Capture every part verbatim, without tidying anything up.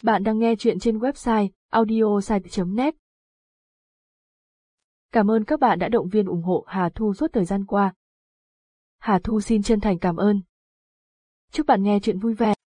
Bạn đang nghe chuyện trên website audiosite chấm net. Cảm ơn các bạn đã động viên ủng hộ Hà Thu suốt thời gian qua. Hà Thu xin chân thành cảm ơn. Chúc bạn nghe chuyện vui vẻ.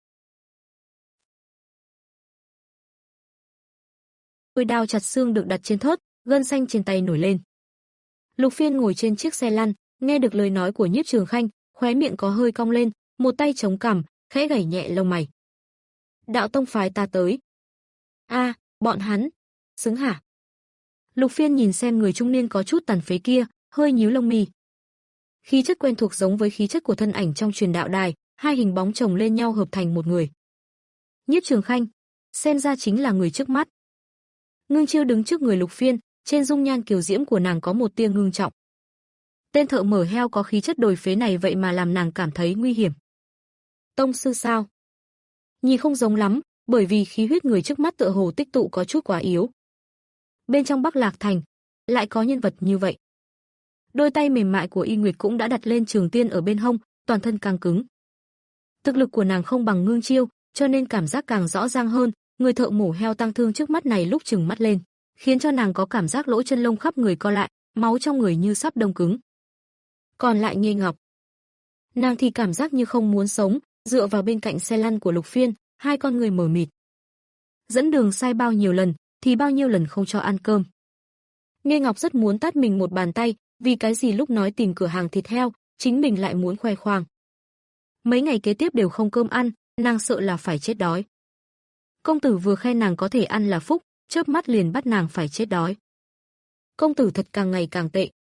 Đôi đao chặt xương được đặt trên thớt, gân xanh trên tay nổi lên. Lục Phiên ngồi trên chiếc xe lăn, nghe được lời nói của Nhiếp Trường Khanh, khóe miệng có hơi cong lên, một tay chống cằm, khẽ gảy nhẹ lông mày. Đạo tông phái ta tới. A, à, bọn hắn, xứng hả? Lục Phiên nhìn xem người trung niên có chút tàn phế kia, hơi nhíu lông mi. Khí chất quen thuộc giống với khí chất của thân ảnh trong truyền đạo đài, hai hình bóng chồng lên nhau hợp thành một người. Nhiếp Trường Khanh, xem ra chính là người trước mắt. Ngưng Chiêu đứng trước người Lục Phiên, trên dung nhan kiều diễm của nàng có một tia ngưng trọng. Tên thợ mở heo có khí chất đồi phế này vậy mà làm nàng cảm thấy nguy hiểm. Tông sư sao? Nhìn không giống lắm, bởi vì khí huyết người trước mắt tựa hồ tích tụ có chút quá yếu. Bên trong Bắc Lạc Thành, lại có nhân vật như vậy. Đôi tay mềm mại của Y Nguyệt cũng đã đặt lên trường tiên ở bên hông, toàn thân căng cứng. Thực lực của nàng không bằng Ngưng Chiêu, cho nên cảm giác càng rõ ràng hơn, người thợ mổ heo tăng thương trước mắt này lúc trừng mắt lên, khiến cho nàng có cảm giác lỗ chân lông khắp người co lại, máu trong người như sắp đông cứng. Còn lại Nghê Ngọc, nàng thì cảm giác như không muốn sống, dựa vào bên cạnh xe lăn của Lục Phiên, hai con người mờ mịt. Dẫn đường sai bao nhiêu lần, thì bao nhiêu lần không cho ăn cơm. Nghê Ngọc rất muốn tát mình một bàn tay, vì cái gì lúc nói tìm cửa hàng thịt heo, chính mình lại muốn khoe khoang. Mấy ngày kế tiếp đều không cơm ăn, nàng sợ là phải chết đói. Công tử vừa khen nàng có thể ăn là phúc, chớp mắt liền bắt nàng phải chết đói. Công tử thật càng ngày càng tệ.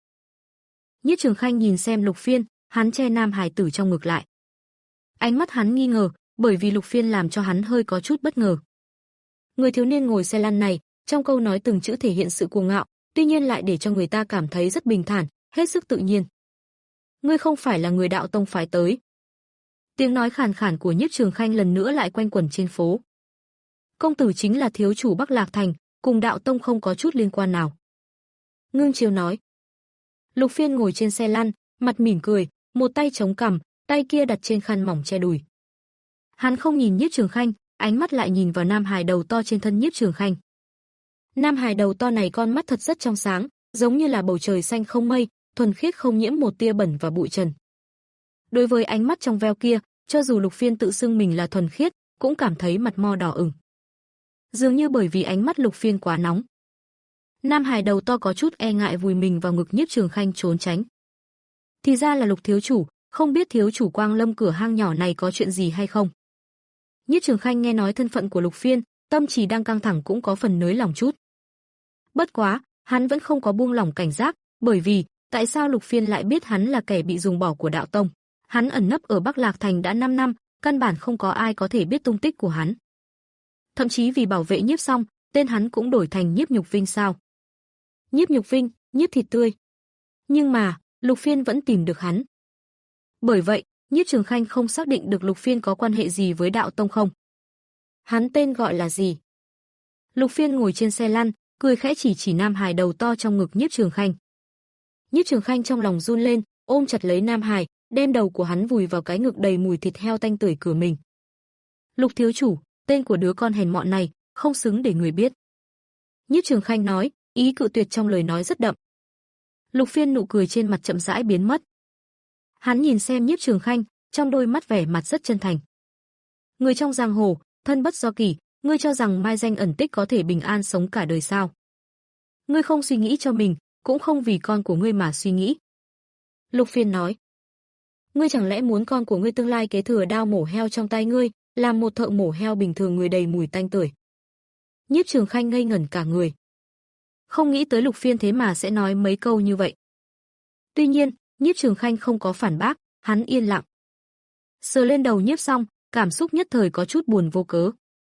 Nhiếp Trường Khanh nhìn xem Lục Phiên, hắn che nam hài tử trong ngực lại. Ánh mắt hắn nghi ngờ, bởi vì Lục Phiên làm cho hắn hơi có chút bất ngờ. Người thiếu niên ngồi xe lăn này, trong câu nói từng chữ thể hiện sự cuồng ngạo, tuy nhiên lại để cho người ta cảm thấy rất bình thản, hết sức tự nhiên. Ngươi không phải là người đạo tông phái tới. Tiếng nói khàn khàn của Nhiếp Trường Khanh lần nữa lại quanh quẩn trên phố. Công tử chính là thiếu chủ Bắc Lạc Thành, cùng đạo tông không có chút liên quan nào. Ngưng Chiêu nói. Lục Phiên ngồi trên xe lăn, mặt mỉm cười, một tay chống cằm, tay kia đặt trên khăn mỏng che đùi. Hắn không nhìn Nhiếp Trường Khanh, ánh mắt lại nhìn vào nam hài đầu to trên thân Nhiếp Trường Khanh. Nam hài đầu to này con mắt thật rất trong sáng, giống như là bầu trời xanh không mây, thuần khiết không nhiễm một tia bẩn và bụi trần. Đối với ánh mắt trong veo kia, cho dù Lục Phiên tự xưng mình là thuần khiết, cũng cảm thấy mặt mo đỏ ửng. Dường như bởi vì ánh mắt Lục Phiên quá nóng. Nam hài đầu to có chút e ngại vùi mình vào ngực Nhiếp Trường Khanh trốn tránh. Thì ra là Lục thiếu chủ, không biết thiếu chủ Quang Lâm cửa hang nhỏ này có chuyện gì hay không. Nhiếp Trường Khanh nghe nói thân phận của Lục Phiên, tâm trí đang căng thẳng cũng có phần nới lòng chút. Bất quá, hắn vẫn không có buông lỏng cảnh giác, bởi vì, tại sao Lục Phiên lại biết hắn là kẻ bị dùng bỏ của đạo tông? Hắn ẩn nấp ở Bắc Lạc Thành đã năm năm, căn bản không có ai có thể biết tung tích của hắn. Thậm chí vì bảo vệ Nhiếp Song, tên hắn cũng đổi thành Nhiếp Nhục Vinh sao? Nhiếp Nhục Vinh, Nhiếp Thịt Tươi. Nhưng mà, Lục Phiên vẫn tìm được hắn. Bởi vậy, Nhiếp Trường Khanh không xác định được Lục Phiên có quan hệ gì với đạo tông không. Hắn tên gọi là gì? Lục Phiên ngồi trên xe lăn, cười khẽ chỉ chỉ nam hài đầu to trong ngực Nhiếp Trường Khanh. Nhiếp Trường Khanh trong lòng run lên, ôm chặt lấy nam hài, đem đầu của hắn vùi vào cái ngực đầy mùi thịt heo tanh tưởi của mình. Lục thiếu chủ, tên của đứa con hèn mọn này, không xứng để người biết. Nhiếp Trường Khanh nói, ý cự tuyệt trong lời nói rất đậm. Lục Phiên nụ cười trên mặt chậm rãi biến mất. Hắn nhìn xem Nhiếp Trường Khanh, trong đôi mắt vẻ mặt rất chân thành. Người trong giang hồ, thân bất do kỷ, ngươi cho rằng mai danh ẩn tích có thể bình an sống cả đời sao? Ngươi không suy nghĩ cho mình, cũng không vì con của ngươi mà suy nghĩ. Lục Phiên nói. Ngươi chẳng lẽ muốn con của ngươi tương lai kế thừa đao mổ heo trong tay ngươi, làm một thợ mổ heo bình thường người đầy mùi tanh tưởi? Nhiếp Trường Khanh ngây ngẩn cả người. Không nghĩ tới Lục Phiên thế mà sẽ nói mấy câu như vậy. Tuy nhiên, Nhiếp Trường Khanh không có phản bác, hắn yên lặng. Sờ lên đầu Nhiếp Song, cảm xúc nhất thời có chút buồn vô cớ.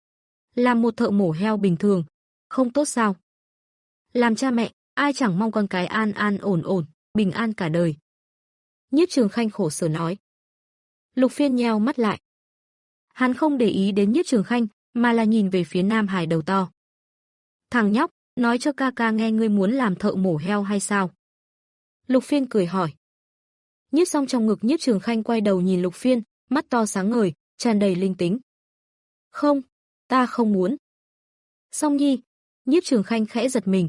Làm một thợ mổ heo bình thường, không tốt sao? Làm cha mẹ, ai chẳng mong con cái an an ổn ổn, bình an cả đời. Nhiếp Trường Khanh khổ sở nói. Lục Phiên nheo mắt lại. Hắn không để ý đến Nhiếp Trường Khanh, mà là nhìn về phía nam hài đầu to. Thằng nhóc, nói cho ca ca nghe ngươi muốn làm thợ mổ heo hay sao? Lục Phiên cười hỏi. Nhiếp Song trong ngực Nhiếp Trường Khanh quay đầu nhìn Lục Phiên, mắt to sáng ngời, tràn đầy linh tính. Không, Ta không muốn. Song Nhi, Nhiếp Trường Khanh khẽ giật mình.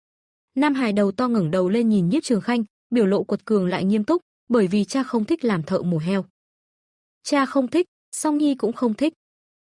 Nam Hải đầu to ngẩng đầu lên nhìn Nhiếp Trường Khanh, biểu lộ quật cường lại nghiêm túc, bởi vì cha không thích làm thợ mổ heo. Cha không thích, Song Nhi cũng không thích.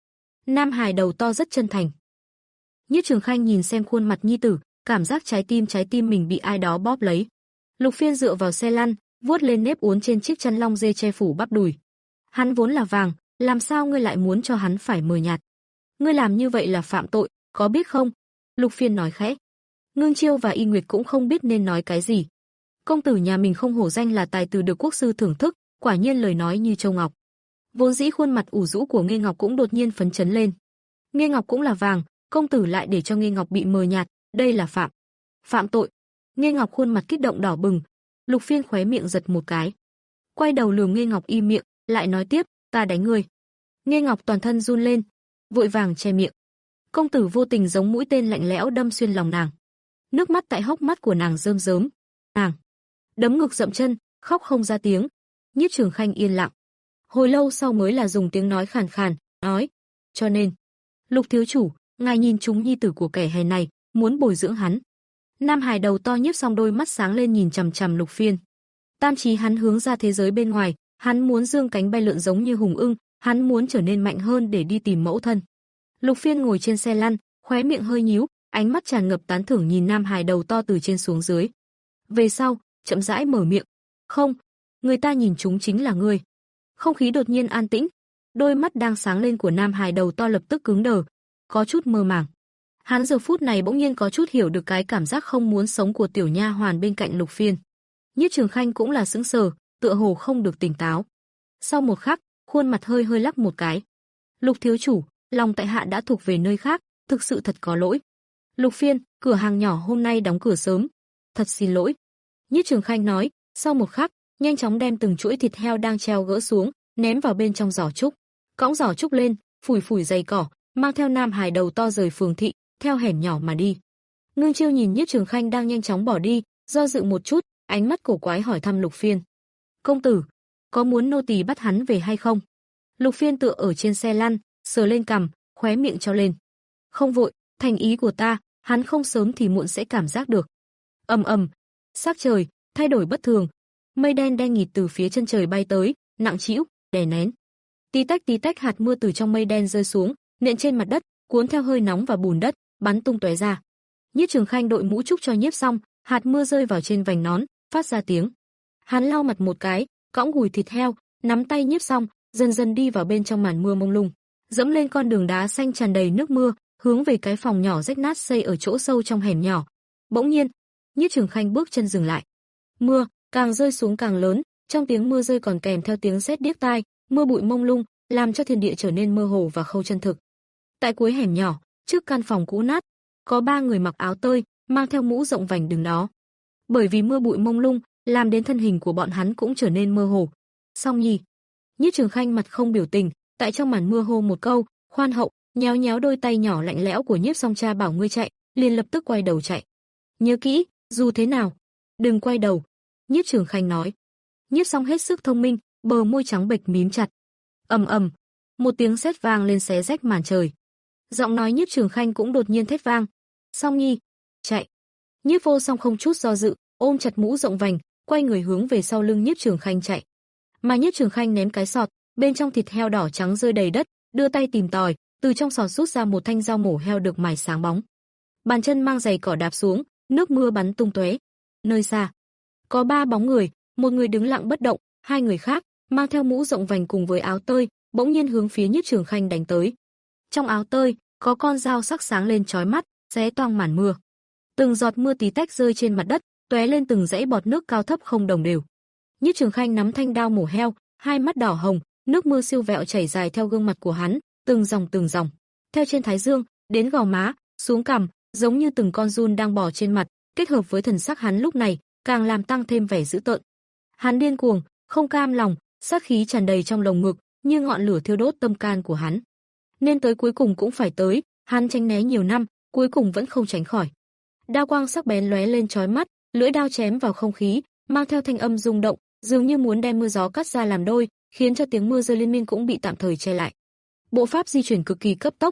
Nam Hải đầu to rất chân thành. Nhiếp Trường Khanh nhìn xem khuôn mặt nhi tử, cảm giác trái tim trái tim mình bị ai đó bóp lấy. Lục Phiên dựa vào xe lăn, vuốt lên nếp uốn trên chiếc chăn lông dê che phủ bắp đùi. Hắn vốn là vàng, làm sao ngươi lại muốn cho hắn phải mờ nhạt? Ngươi làm như vậy là phạm tội, có biết không? Lục Phiên nói khẽ. Ngưng Chiêu và Y Nguyệt cũng không biết nên nói cái gì. Công tử nhà mình không hổ danh là tài từ được quốc sư thưởng thức, quả nhiên lời nói như châu ngọc. Vốn dĩ khuôn mặt ủ rũ của Nghê Ngọc cũng đột nhiên phấn chấn lên. Nghê Ngọc cũng là vàng, công tử lại để cho Nghê Ngọc bị mờ nhạt, đây là phạm phạm tội. Nghê Ngọc khuôn mặt kích động đỏ bừng. Lục Phiên khóe miệng giật một cái, quay đầu lườm Nghê Ngọc im miệng, lại nói tiếp, ta đánh ngươi. Nghê Ngọc toàn thân run lên, vội vàng che miệng. Công tử vô tình giống mũi tên lạnh lẽo đâm xuyên lòng nàng. Nước mắt tại hốc mắt của nàng rơm rớm. Nàng đấm ngực dậm chân, khóc không ra tiếng. Nhiếp Trường Khanh yên lặng. Hồi lâu sau mới là dùng tiếng nói khàn khàn, nói, cho nên, Lục thiếu chủ, ngài nhìn chúng nhi tử của kẻ hèn này, muốn bồi dưỡng hắn. Nam Hải đầu to Nhiếp Song đôi mắt sáng lên nhìn chằm chằm Lục Phiên. Tam chí hắn hướng ra thế giới bên ngoài, hắn muốn dương cánh bay lượn giống như hùng ưng, hắn muốn trở nên mạnh hơn để đi tìm mẫu thân. Lục Phiên ngồi trên xe lăn, khóe miệng hơi nhíu, ánh mắt tràn ngập tán thưởng nhìn Nam Hải đầu to từ trên xuống dưới. Về sau, chậm rãi mở miệng, "Không, người ta nhìn chúng chính là ngươi." Không khí đột nhiên an tĩnh, đôi mắt đang sáng lên của Nam Hải đầu to lập tức cứng đờ, có chút mơ màng. Hắn giờ phút này bỗng nhiên có chút hiểu được cái cảm giác không muốn sống của tiểu nha hoàn bên cạnh Lục Phiên. Nhiếp Trường Khanh cũng là sững sờ, tựa hồ không được tỉnh táo. Sau một khắc, khuôn mặt hơi hơi lắc một cái. "Lục thiếu chủ, lòng tại hạ đã thuộc về nơi khác, thực sự thật có lỗi." "Lục Phiên, cửa hàng nhỏ hôm nay đóng cửa sớm, thật xin lỗi." Nhiếp Trường Khanh nói, sau một khắc, nhanh chóng đem từng chuỗi thịt heo đang treo gỡ xuống, ném vào bên trong giỏ trúc. Cõng giỏ trúc lên, phủi phủi giày cỏ, mang theo Nam Hải đầu to rời phường thị, theo hẻm nhỏ mà đi. Ngưng Chiêu nhìn Nhiếp Trường Khanh đang nhanh chóng bỏ đi, do dự một chút, ánh mắt cổ quái hỏi thăm Lục Phiên. "Công tử, có muốn nô tỳ bắt hắn về hay không?" Lục Phiên tựa ở trên xe lăn, sờ lên cằm, khóe miệng trao lên. "Không vội, thành ý của ta, hắn không sớm thì muộn sẽ cảm giác được." Ầm ầm, sắc trời thay đổi bất thường, mây đen đen nghịt từ phía chân trời bay tới, nặng trĩu, đè nén. Tí tách tí tách hạt mưa từ trong mây đen rơi xuống, nện trên mặt đất, cuốn theo hơi nóng và bùn đất, bắn tung tóe ra. Nhiếp Trường Khanh đội mũ trúc cho Nhiếp xong, hạt mưa rơi vào trên vành nón, phát ra tiếng. Hắn lau mặt một cái, cõng gùi thịt heo, nắm tay Nhiếp xong, dần dần đi vào bên trong màn mưa mông lung, dẫm lên con đường đá xanh tràn đầy nước mưa, hướng về cái phòng nhỏ rách nát xây ở chỗ sâu trong hẻm nhỏ. Bỗng nhiên, Nhiếp Trường Khanh bước chân dừng lại. Mưa càng rơi xuống càng lớn, trong tiếng mưa rơi còn kèm theo tiếng sét điếc tai, mưa bụi mông lung, làm cho thiên địa trở nên mơ hồ và khâu chân thực. Tại cuối hẻm nhỏ, trước căn phòng cũ nát, có ba người mặc áo tơi, mang theo mũ rộng vành đứng đó. Bởi vì mưa bụi mông lung, làm đến thân hình của bọn hắn cũng trở nên mơ hồ. Song Nhi. Nhiếp Trường Khanh mặt không biểu tình, tại trong màn mưa hô một câu, khoan hậu, nhéo nhéo đôi tay nhỏ lạnh lẽo của Nhiếp Song cha bảo ngươi chạy, liền lập tức quay đầu chạy. Nhớ kỹ, dù thế nào, đừng quay đầu. Nhiếp Trường Khanh nói. Nhiếp Song hết sức thông minh, bờ môi trắng bệch mím chặt. Ầm ầm, một tiếng sét vang lên xé rách màn trời. Giọng nói Nhiếp Trường Khanh cũng đột nhiên thét vang. Song Nhi, chạy. Nhiếp Vô Song không chút do dự, ôm chặt mũ rộng vành, quay người hướng về sau lưng Nhiếp Trường Khanh chạy. Mà Nhiếp Trường Khanh ném cái sọt, bên trong thịt heo đỏ trắng rơi đầy đất, đưa tay tìm tòi, từ trong sọt rút ra một thanh dao mổ heo được mài sáng bóng. Bàn chân mang giày cỏ đạp xuống, nước mưa bắn tung tóe. Nơi xa, có ba bóng người, một người đứng lặng bất động, hai người khác mang theo mũ rộng vành cùng với áo tơi, bỗng nhiên hướng phía Nhiếp Trường Khanh đánh tới. Trong áo tơi, có con dao sắc sáng lên chói mắt, xé toang màn mưa. Từng giọt mưa tí tách rơi trên mặt đất, tóe lên từng dãy bọt nước cao thấp không đồng đều. Nhiếp Trường Khanh nắm thanh đao mổ heo, hai mắt đỏ hồng, nước mưa siêu vẹo chảy dài theo gương mặt của hắn, từng dòng từng dòng, theo trên thái dương, đến gò má, xuống cằm, giống như từng con giun đang bò trên mặt, kết hợp với thần sắc hắn lúc này, càng làm tăng thêm vẻ dữ tợn. Hắn điên cuồng, không cam lòng, sát khí tràn đầy trong lồng ngực, như ngọn lửa thiêu đốt tâm can của hắn. Nên tới cuối cùng cũng phải tới, hắn tránh né nhiều năm, cuối cùng vẫn không tránh khỏi. Đao quang sắc bén lóe lên chói mắt, lưỡi đao chém vào không khí, mang theo thanh âm rung động, dường như muốn đem mưa gió cắt ra làm đôi, khiến cho tiếng mưa rơi liên miên cũng bị tạm thời che lại. Bộ pháp di chuyển cực kỳ cấp tốc.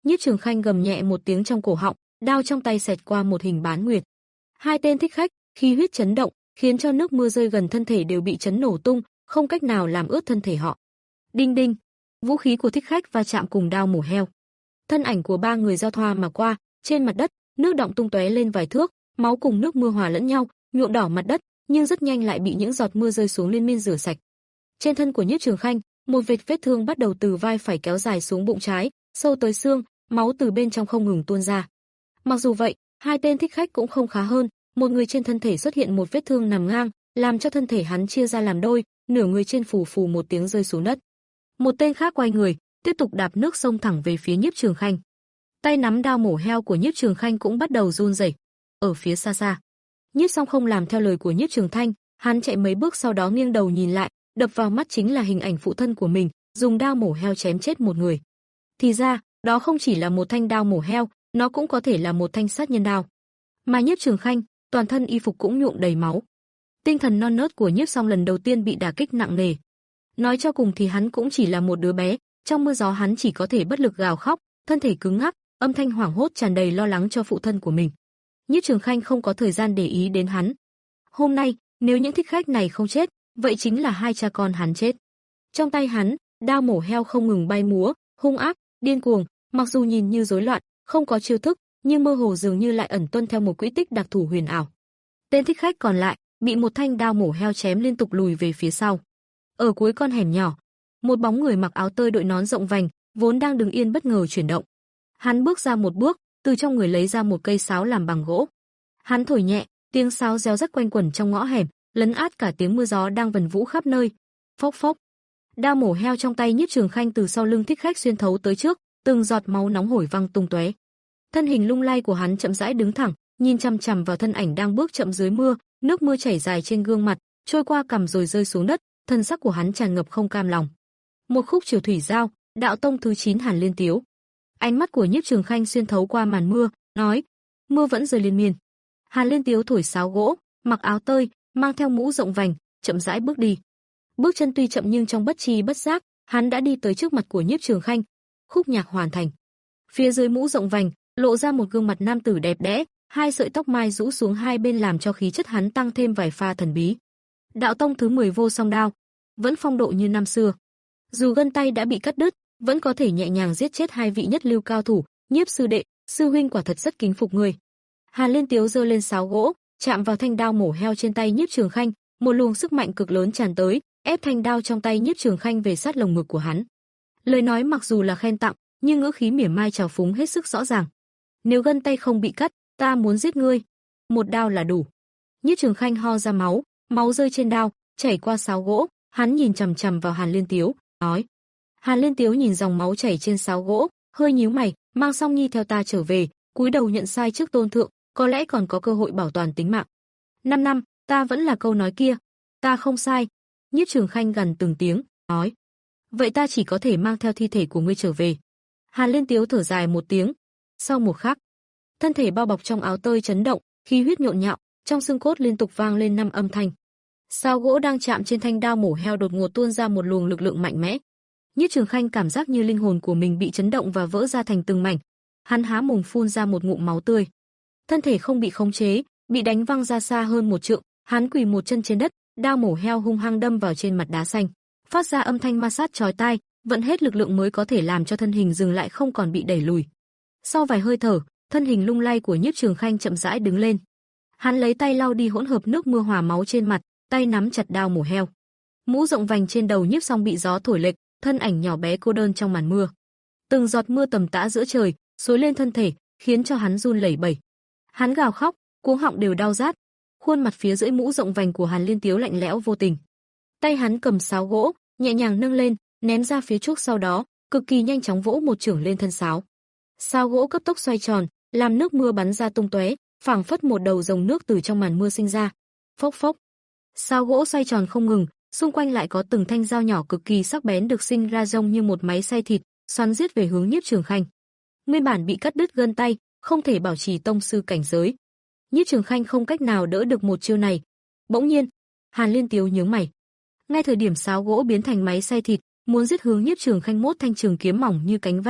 Nhiếp Trường Khanh gầm nhẹ một tiếng trong cổ họng, đao trong tay xẹt qua một hình bán nguyệt. Hai tên thích khách, khí huyết chấn động, khiến cho nước mưa rơi gần thân thể đều bị chấn nổ tung, không cách nào làm ướt thân thể họ. Đinh đinh, vũ khí của thích khách va chạm cùng đao mổ heo. Thân ảnh của ba người giao thoa mà qua, trên mặt đất, nước đọng tung tóe lên vài thước, máu cùng nước mưa hòa lẫn nhau, nhuộm đỏ mặt đất, nhưng rất nhanh lại bị những giọt mưa rơi xuống liên miên rửa sạch. Trên thân của Nhiếp Trường Khanh, một vệt vết thương bắt đầu từ vai phải kéo dài xuống bụng trái, sâu tới xương, máu từ bên trong không ngừng tuôn ra. Mặc dù vậy, hai tên thích khách cũng không khá hơn, một người trên thân thể xuất hiện một vết thương nằm ngang, làm cho thân thể hắn chia ra làm đôi, nửa người trên phù phù một tiếng rơi xuống đất. Một tên khác quay người, tiếp tục đạp nước xông thẳng về phía Nhiếp Trường Khanh. Tay nắm đao mổ heo của Nhiếp Trường Khanh cũng bắt đầu run rẩy. Ở phía xa xa, Nhiếp Song không làm theo lời của Nhiếp Trường Thanh, hắn chạy mấy bước sau đó nghiêng đầu nhìn lại, đập vào mắt chính là hình ảnh phụ thân của mình, dùng đao mổ heo chém chết một người. Thì ra, đó không chỉ là một thanh đao mổ heo, nó cũng có thể là một thanh sát nhân đao. Mà Nhiếp Trường Khanh, toàn thân y phục cũng nhuộm đầy máu. Tinh thần non nớt của Nhiếp Song lần đầu tiên bị đả kích nặng nề. Nói cho cùng thì hắn cũng chỉ là một đứa bé, trong mưa gió hắn chỉ có thể bất lực gào khóc, thân thể cứng ngắc, âm thanh hoảng hốt tràn đầy lo lắng cho phụ thân của mình. Nhiếp Trường Khanh không có thời gian để ý đến hắn. Hôm nay, nếu những thích khách này không chết, vậy chính là hai cha con hắn chết. Trong tay hắn, đao mổ heo không ngừng bay múa, hung ác, điên cuồng, mặc dù nhìn như rối loạn, không có chiêu thức, nhưng mơ hồ dường như lại ẩn tuân theo một quỹ tích đặc thù huyền ảo. Tên thích khách còn lại bị một thanh đao mổ heo chém liên tục lùi về phía sau. Ở cuối con hẻm nhỏ, một bóng người mặc áo tơi đội nón rộng vành, vốn đang đứng yên bất ngờ chuyển động. Hắn bước ra một bước, từ trong người lấy ra một cây sáo làm bằng gỗ. Hắn thổi nhẹ, tiếng sáo réo rắt quanh quẩn trong ngõ hẻm, lấn át cả tiếng mưa gió đang vần vũ khắp nơi. Phốc phốc. Đao mổ heo trong tay Nhiếp Trường Khanh từ sau lưng thích khách xuyên thấu tới trước, từng giọt máu nóng hổi văng tung tóe. Thân hình lung lay của hắn chậm rãi đứng thẳng, nhìn chằm chằm vào thân ảnh đang bước chậm dưới mưa, nước mưa chảy dài trên gương mặt, trôi qua cằm rồi rơi xuống đất, thân sắc của hắn tràn ngập không cam lòng. Một khúc triều thủy giao, đạo tông thứ chín Hàn Liên Tiếu. Ánh mắt của Nhiếp Trường Khanh xuyên thấu qua màn mưa, nói: "Mưa vẫn rơi liên miên." Hàn Liên Tiếu thổi sáo gỗ, mặc áo tơi, mang theo mũ rộng vành, chậm rãi bước đi. Bước chân tuy chậm nhưng trong bất tri bất giác, hắn đã đi tới trước mặt của Nhiếp Trường Khanh. Khúc nhạc hoàn thành. Phía dưới mũ rộng vành, lộ ra một gương mặt nam tử đẹp đẽ, hai sợi tóc mai rũ xuống hai bên làm cho khí chất hắn tăng thêm vài pha thần bí. Đạo tông thứ mười Vô Song Đao, vẫn phong độ như năm xưa. Dù gân tay đã bị cắt đứt, vẫn có thể nhẹ nhàng giết chết hai vị nhất lưu cao thủ, Nhiếp sư đệ, sư huynh quả thật rất kính phục người. Hàn Liên Tiếu giơ lên sáo gỗ, chạm vào thanh đao mổ heo trên tay Nhiếp Trường Khanh, một luồng sức mạnh cực lớn tràn tới, ép thanh đao trong tay Nhiếp Trường Khanh về sát lồng ngực của hắn. Lời nói mặc dù là khen tặng, nhưng ngữ khí mỉa mai trào phúng hết sức rõ ràng. Nếu gân tay không bị cắt, ta muốn giết ngươi, một đao là đủ. Nhiếp Trường Khanh ho ra máu, máu rơi trên đao, chảy qua sáo gỗ, hắn nhìn chằm chằm vào Hàn Liên Tiếu, nói. Hàn Liên Tiếu nhìn dòng máu chảy trên sáo gỗ, hơi nhíu mày, mang Song Nhi theo ta trở về, cúi đầu nhận sai trước tôn thượng, có lẽ còn có cơ hội bảo toàn tính mạng. Năm năm, ta vẫn là câu nói kia, ta không sai. Nhiếp Trường Khanh gằn từng tiếng, nói. Vậy ta chỉ có thể mang theo thi thể của ngươi trở về. Hàn Liên Tiếu thở dài một tiếng. Sau một khắc, thân thể bao bọc trong áo tơi chấn động, khí huyết nhộn nhạo, trong xương cốt liên tục vang lên năm âm thanh. Sáo gỗ đang chạm trên thanh đao mổ heo đột ngột tuôn ra một luồng lực lượng mạnh mẽ. Nhiếp Trường Khanh cảm giác như linh hồn của mình bị chấn động và vỡ ra thành từng mảnh. Hắn há mồm phun ra một ngụm máu tươi. Thân thể không bị khống chế, bị đánh văng ra xa hơn một trượng, hắn quỳ một chân trên đất, đao mổ heo hung hăng đâm vào trên mặt đá xanh, phát ra âm thanh ma sát chói tai, vận hết lực lượng mới có thể làm cho thân hình dừng lại không còn bị đẩy lùi. Sau vài hơi thở, thân hình lung lay của Nhiếp Trường Khanh chậm rãi đứng lên. Hắn lấy tay lau đi hỗn hợp nước mưa hòa máu trên mặt, tay nắm chặt đao mổ heo. Mũ rộng vành trên đầu Nhiếp Song bị gió thổi lệch, thân ảnh nhỏ bé cô đơn trong màn mưa. Từng giọt mưa tầm tã giữa trời, xối lên thân thể, khiến cho hắn run lẩy bẩy. Hắn gào khóc, cuống họng đều đau rát. Khuôn mặt phía dưới mũ rộng vành của Hàn Liên Tiếu lạnh lẽo vô tình. Tay hắn cầm sáo gỗ, nhẹ nhàng nâng lên, ném ra phía trước, sau đó, cực kỳ nhanh chóng vỗ một chưởng lên thân sáo. Sáo gỗ cấp tốc xoay tròn, làm nước mưa bắn ra tung tóe, phảng phất một đầu dòng nước từ trong màn mưa sinh ra. Phốc phốc. Sáo gỗ xoay tròn không ngừng, xung quanh lại có từng thanh dao nhỏ cực kỳ sắc bén được sinh ra giống như một máy xay thịt, xoắn giết về hướng Nhiếp Trường Khanh. Nguyên bản bị cắt đứt gân tay, không thể bảo trì tông sư cảnh giới. Nhiếp Trường Khanh không cách nào đỡ được một chiêu này. Bỗng nhiên, Hàn Liên Tiếu nhướng mày. Ngay thời điểm sáo gỗ biến thành máy xay thịt, muốn giết hướng Nhiếp Trường Khanh, mốt thanh trường kiếm mỏng như cánh ve,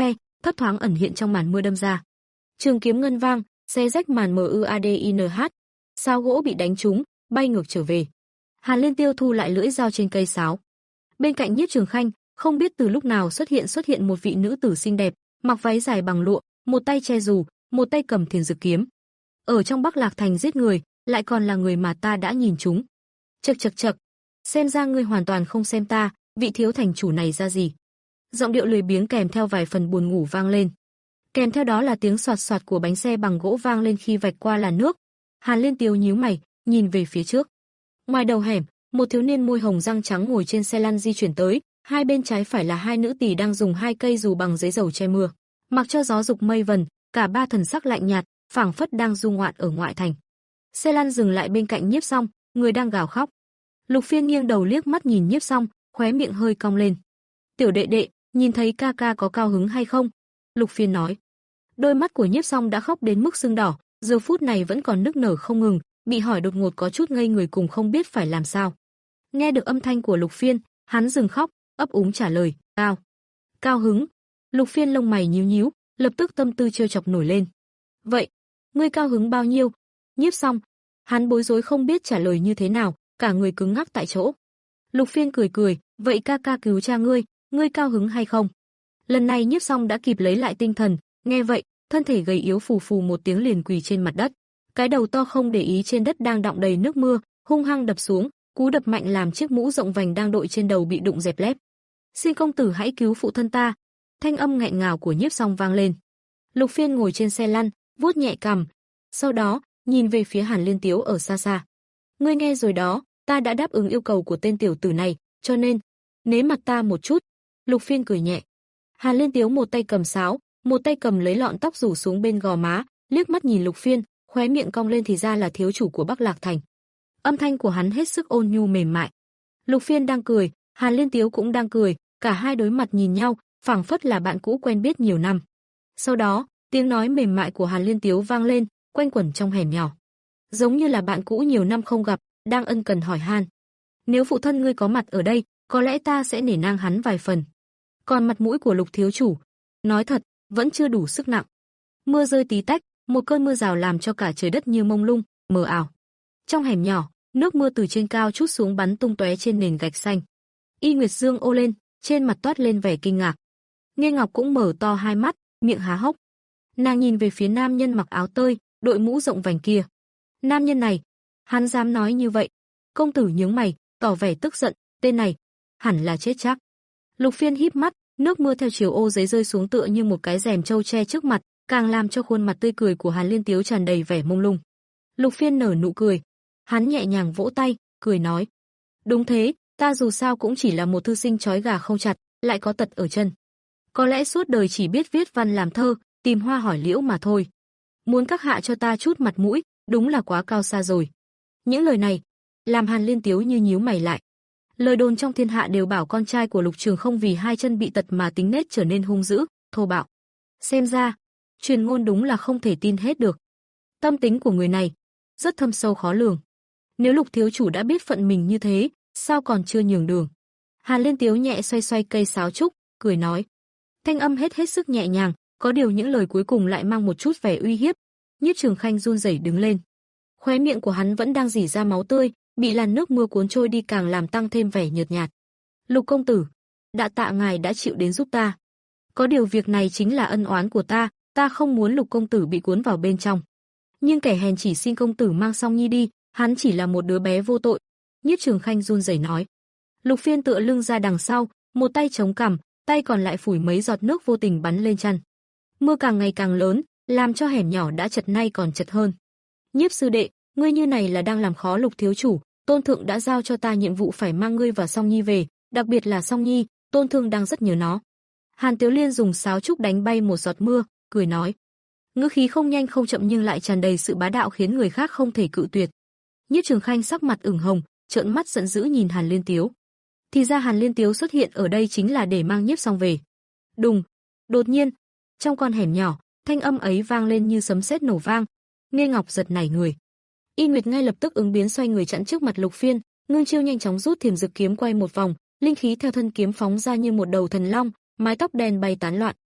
thấp thoáng ẩn hiện trong màn mưa đâm ra. Trường kiếm ngân vang, xé rách màn mờ u a đê i en hát. Sáo gỗ bị đánh trúng, bay ngược trở về. Hàn Liên Tiêu thu lại lưỡi dao trên cây sáo. Bên cạnh Nhiếp Trường Khanh, không biết từ lúc nào xuất hiện xuất hiện một vị nữ tử xinh đẹp, mặc váy dài bằng lụa, một tay che dù, một tay cầm thiền dược kiếm. Ở trong Bắc Lạc Thành giết người, lại còn là người mà ta đã nhìn trúng. Chậc chậc chậc, xem ra ngươi hoàn toàn không xem ta, vị thiếu thành chủ này ra gì. Giọng điệu lười biếng kèm theo vài phần buồn ngủ vang lên. Kèm theo đó là tiếng soạt soạt của bánh xe bằng gỗ vang lên khi vạch qua làn nước. Hàn Liên Tiêu nhíu mày, nhìn về phía trước. Ngoài đầu hẻm, một thiếu niên môi hồng răng trắng ngồi trên xe lăn di chuyển tới, hai bên trái phải là hai nữ tỳ đang dùng hai cây dù bằng giấy dầu che mưa. Mặc cho gió dục mây vần, cả ba thần sắc lạnh nhạt, phảng phất đang du ngoạn ở ngoại thành. Xe lăn dừng lại bên cạnh Nhiếp Song, người đang gào khóc. Lục Phiên nghiêng đầu liếc mắt nhìn Nhiếp Song, khóe miệng hơi cong lên. "Tiểu đệ đệ, nhìn thấy ca ca có cao hứng hay không?" Lục Phiên nói. Đôi mắt của Nhiếp Song đã khóc đến mức sưng đỏ, giờ phút này vẫn còn nức nở không ngừng, bị hỏi đột ngột có chút ngây người cùng không biết phải làm sao. Nghe được âm thanh của Lục Phiên, hắn dừng khóc, ấp úng trả lời, "Cao, cao hứng." Lục Phiên lông mày nhíu nhíu, lập tức tâm tư trêu chọc nổi lên. "Vậy, ngươi cao hứng bao nhiêu?" Nhiếp Song, hắn bối rối không biết trả lời như thế nào, cả người cứng ngắc tại chỗ. Lục Phiên cười cười, "Vậy ca ca cứu cha ngươi, ngươi cao hứng hay không?" Lần này Nhiếp Song đã kịp lấy lại tinh thần, nghe vậy, thân thể gầy yếu phù phù một tiếng liền quỳ trên mặt đất. Cái đầu to không để ý trên đất đang đọng đầy nước mưa, hung hăng đập xuống, cú đập mạnh làm chiếc mũ rộng vành đang đội trên đầu bị đụng dẹp lép. "Xin công tử hãy cứu phụ thân ta." Thanh âm nghẹn ngào của Nhiếp Song vang lên. Lục Phiên ngồi trên xe lăn, vuốt nhẹ cằm, sau đó nhìn về phía Hàn Liên Tiếu ở xa xa. "Ngươi nghe rồi đó, ta đã đáp ứng yêu cầu của tên tiểu tử này, cho nên nếm mặt ta một chút." Lục Phiên cười nhẹ. Hàn Liên Tiếu một tay cầm sáo, một tay cầm lấy lọn tóc rủ xuống bên gò má, liếc mắt nhìn Lục Phiên, khóe miệng cong lên, thì ra là thiếu chủ của Bắc Lạc Thành. Âm thanh của hắn hết sức ôn nhu mềm mại. Lục Phiên đang cười, Hàn Liên Tiếu cũng đang cười, cả hai đối mặt nhìn nhau, phảng phất là bạn cũ quen biết nhiều năm. Sau đó, tiếng nói mềm mại của Hàn Liên Tiếu vang lên, quanh quẩn trong hẻm nhỏ. Giống như là bạn cũ nhiều năm không gặp, đang ân cần hỏi han. "Nếu phụ thân ngươi có mặt ở đây, có lẽ ta sẽ nể nang hắn vài phần. Còn mặt mũi của Lục thiếu chủ, nói thật, vẫn chưa đủ sức nặng." Mưa rơi tí tách, một cơn mưa rào làm cho cả trời đất như mông lung, mờ ảo. Trong hẻm nhỏ, nước mưa từ trên cao trút xuống bắn tung tóe trên nền gạch xanh. Y Nguyệt Dương ô lên, trên mặt toát lên vẻ kinh ngạc. Nghe Ngọc cũng mở to hai mắt, miệng há hốc. Nàng nhìn về phía nam nhân mặc áo tơi, đội mũ rộng vành kia. Nam nhân này, hắn dám nói như vậy? Công tử nhướng mày, tỏ vẻ tức giận, tên này hẳn là chết chắc. Lục Phiên híp mắt, nước mưa theo chiều ô giấy rơi xuống tựa như một cái rèm trâu che trước mặt, càng làm cho khuôn mặt tươi cười của Hàn Liên Tiếu tràn đầy vẻ mông lung. Lục Phiên nở nụ cười, hắn nhẹ nhàng vỗ tay, cười nói: "Đúng thế, ta dù sao cũng chỉ là một thư sinh trói gà không chặt, lại có tật ở chân. Có lẽ suốt đời chỉ biết viết văn làm thơ, tìm hoa hỏi liễu mà thôi. Muốn các hạ cho ta chút mặt mũi, đúng là quá cao xa rồi." Những lời này làm Hàn Liên Tiếu như nhíu mày lại. Lời đồn trong thiên hạ đều bảo con trai của Lục Trường Không vì hai chân bị tật mà tính nết trở nên hung dữ, thô bạo. Xem ra, truyền ngôn đúng là không thể tin hết được. Tâm tính của người này rất thâm sâu khó lường. Nếu Lục thiếu chủ đã biết phận mình như thế, sao còn chưa nhường đường? Hàn Liên Tiếu nhẹ xoay xoay cây sáo trúc, cười nói. Thanh âm hết hết sức nhẹ nhàng, có điều những lời cuối cùng lại mang một chút vẻ uy hiếp. Nhiếp Trường Khanh run rẩy đứng lên. Khóe miệng của hắn vẫn đang rỉ ra máu tươi, bị làn nước mưa cuốn trôi đi càng làm tăng thêm vẻ nhợt nhạt. "Lục công tử, đa tạ ngài đã chịu đến giúp ta. Có điều việc này chính là ân oán của ta, ta không muốn Lục công tử bị cuốn vào bên trong. Nhưng kẻ hèn chỉ xin công tử mang Song Nhi đi, hắn chỉ là một đứa bé vô tội." Nhiếp Trường Khanh run rẩy nói. Lục Phiên tựa lưng ra đằng sau, một tay chống cằm, tay còn lại phủi mấy giọt nước vô tình bắn lên chăn. Mưa càng ngày càng lớn, làm cho hẻm nhỏ đã chật nay còn chật hơn. "Nhiếp sư đệ, ngươi như này là đang làm khó Lục thiếu chủ, Tôn thượng đã giao cho ta nhiệm vụ phải mang ngươi và Song Nhi về, đặc biệt là Song Nhi, Tôn thương đang rất nhớ nó." Hàn Tiếu Liên dùng sáo trúc đánh bay một giọt mưa, cười nói. Ngữ khí không nhanh không chậm nhưng lại tràn đầy sự bá đạo khiến người khác không thể cự tuyệt. Nhiếp Trường Khanh sắc mặt ửng hồng, trợn mắt giận dữ nhìn Hàn Liên Tiếu. Thì ra Hàn Liên Tiếu xuất hiện ở đây chính là để mang Nhiếp Song về. Đùng, đột nhiên, trong con hẻm nhỏ, thanh âm ấy vang lên như sấm sét nổ vang. Nghe Ngọc giật nảy người. Y Nguyệt ngay lập tức ứng biến xoay người chặn trước mặt Lục Phiên, Ngưng Chiêu nhanh chóng rút thiềm dược kiếm quay một vòng, linh khí theo thân kiếm phóng ra như một đầu thần long, mái tóc đen bay tán loạn.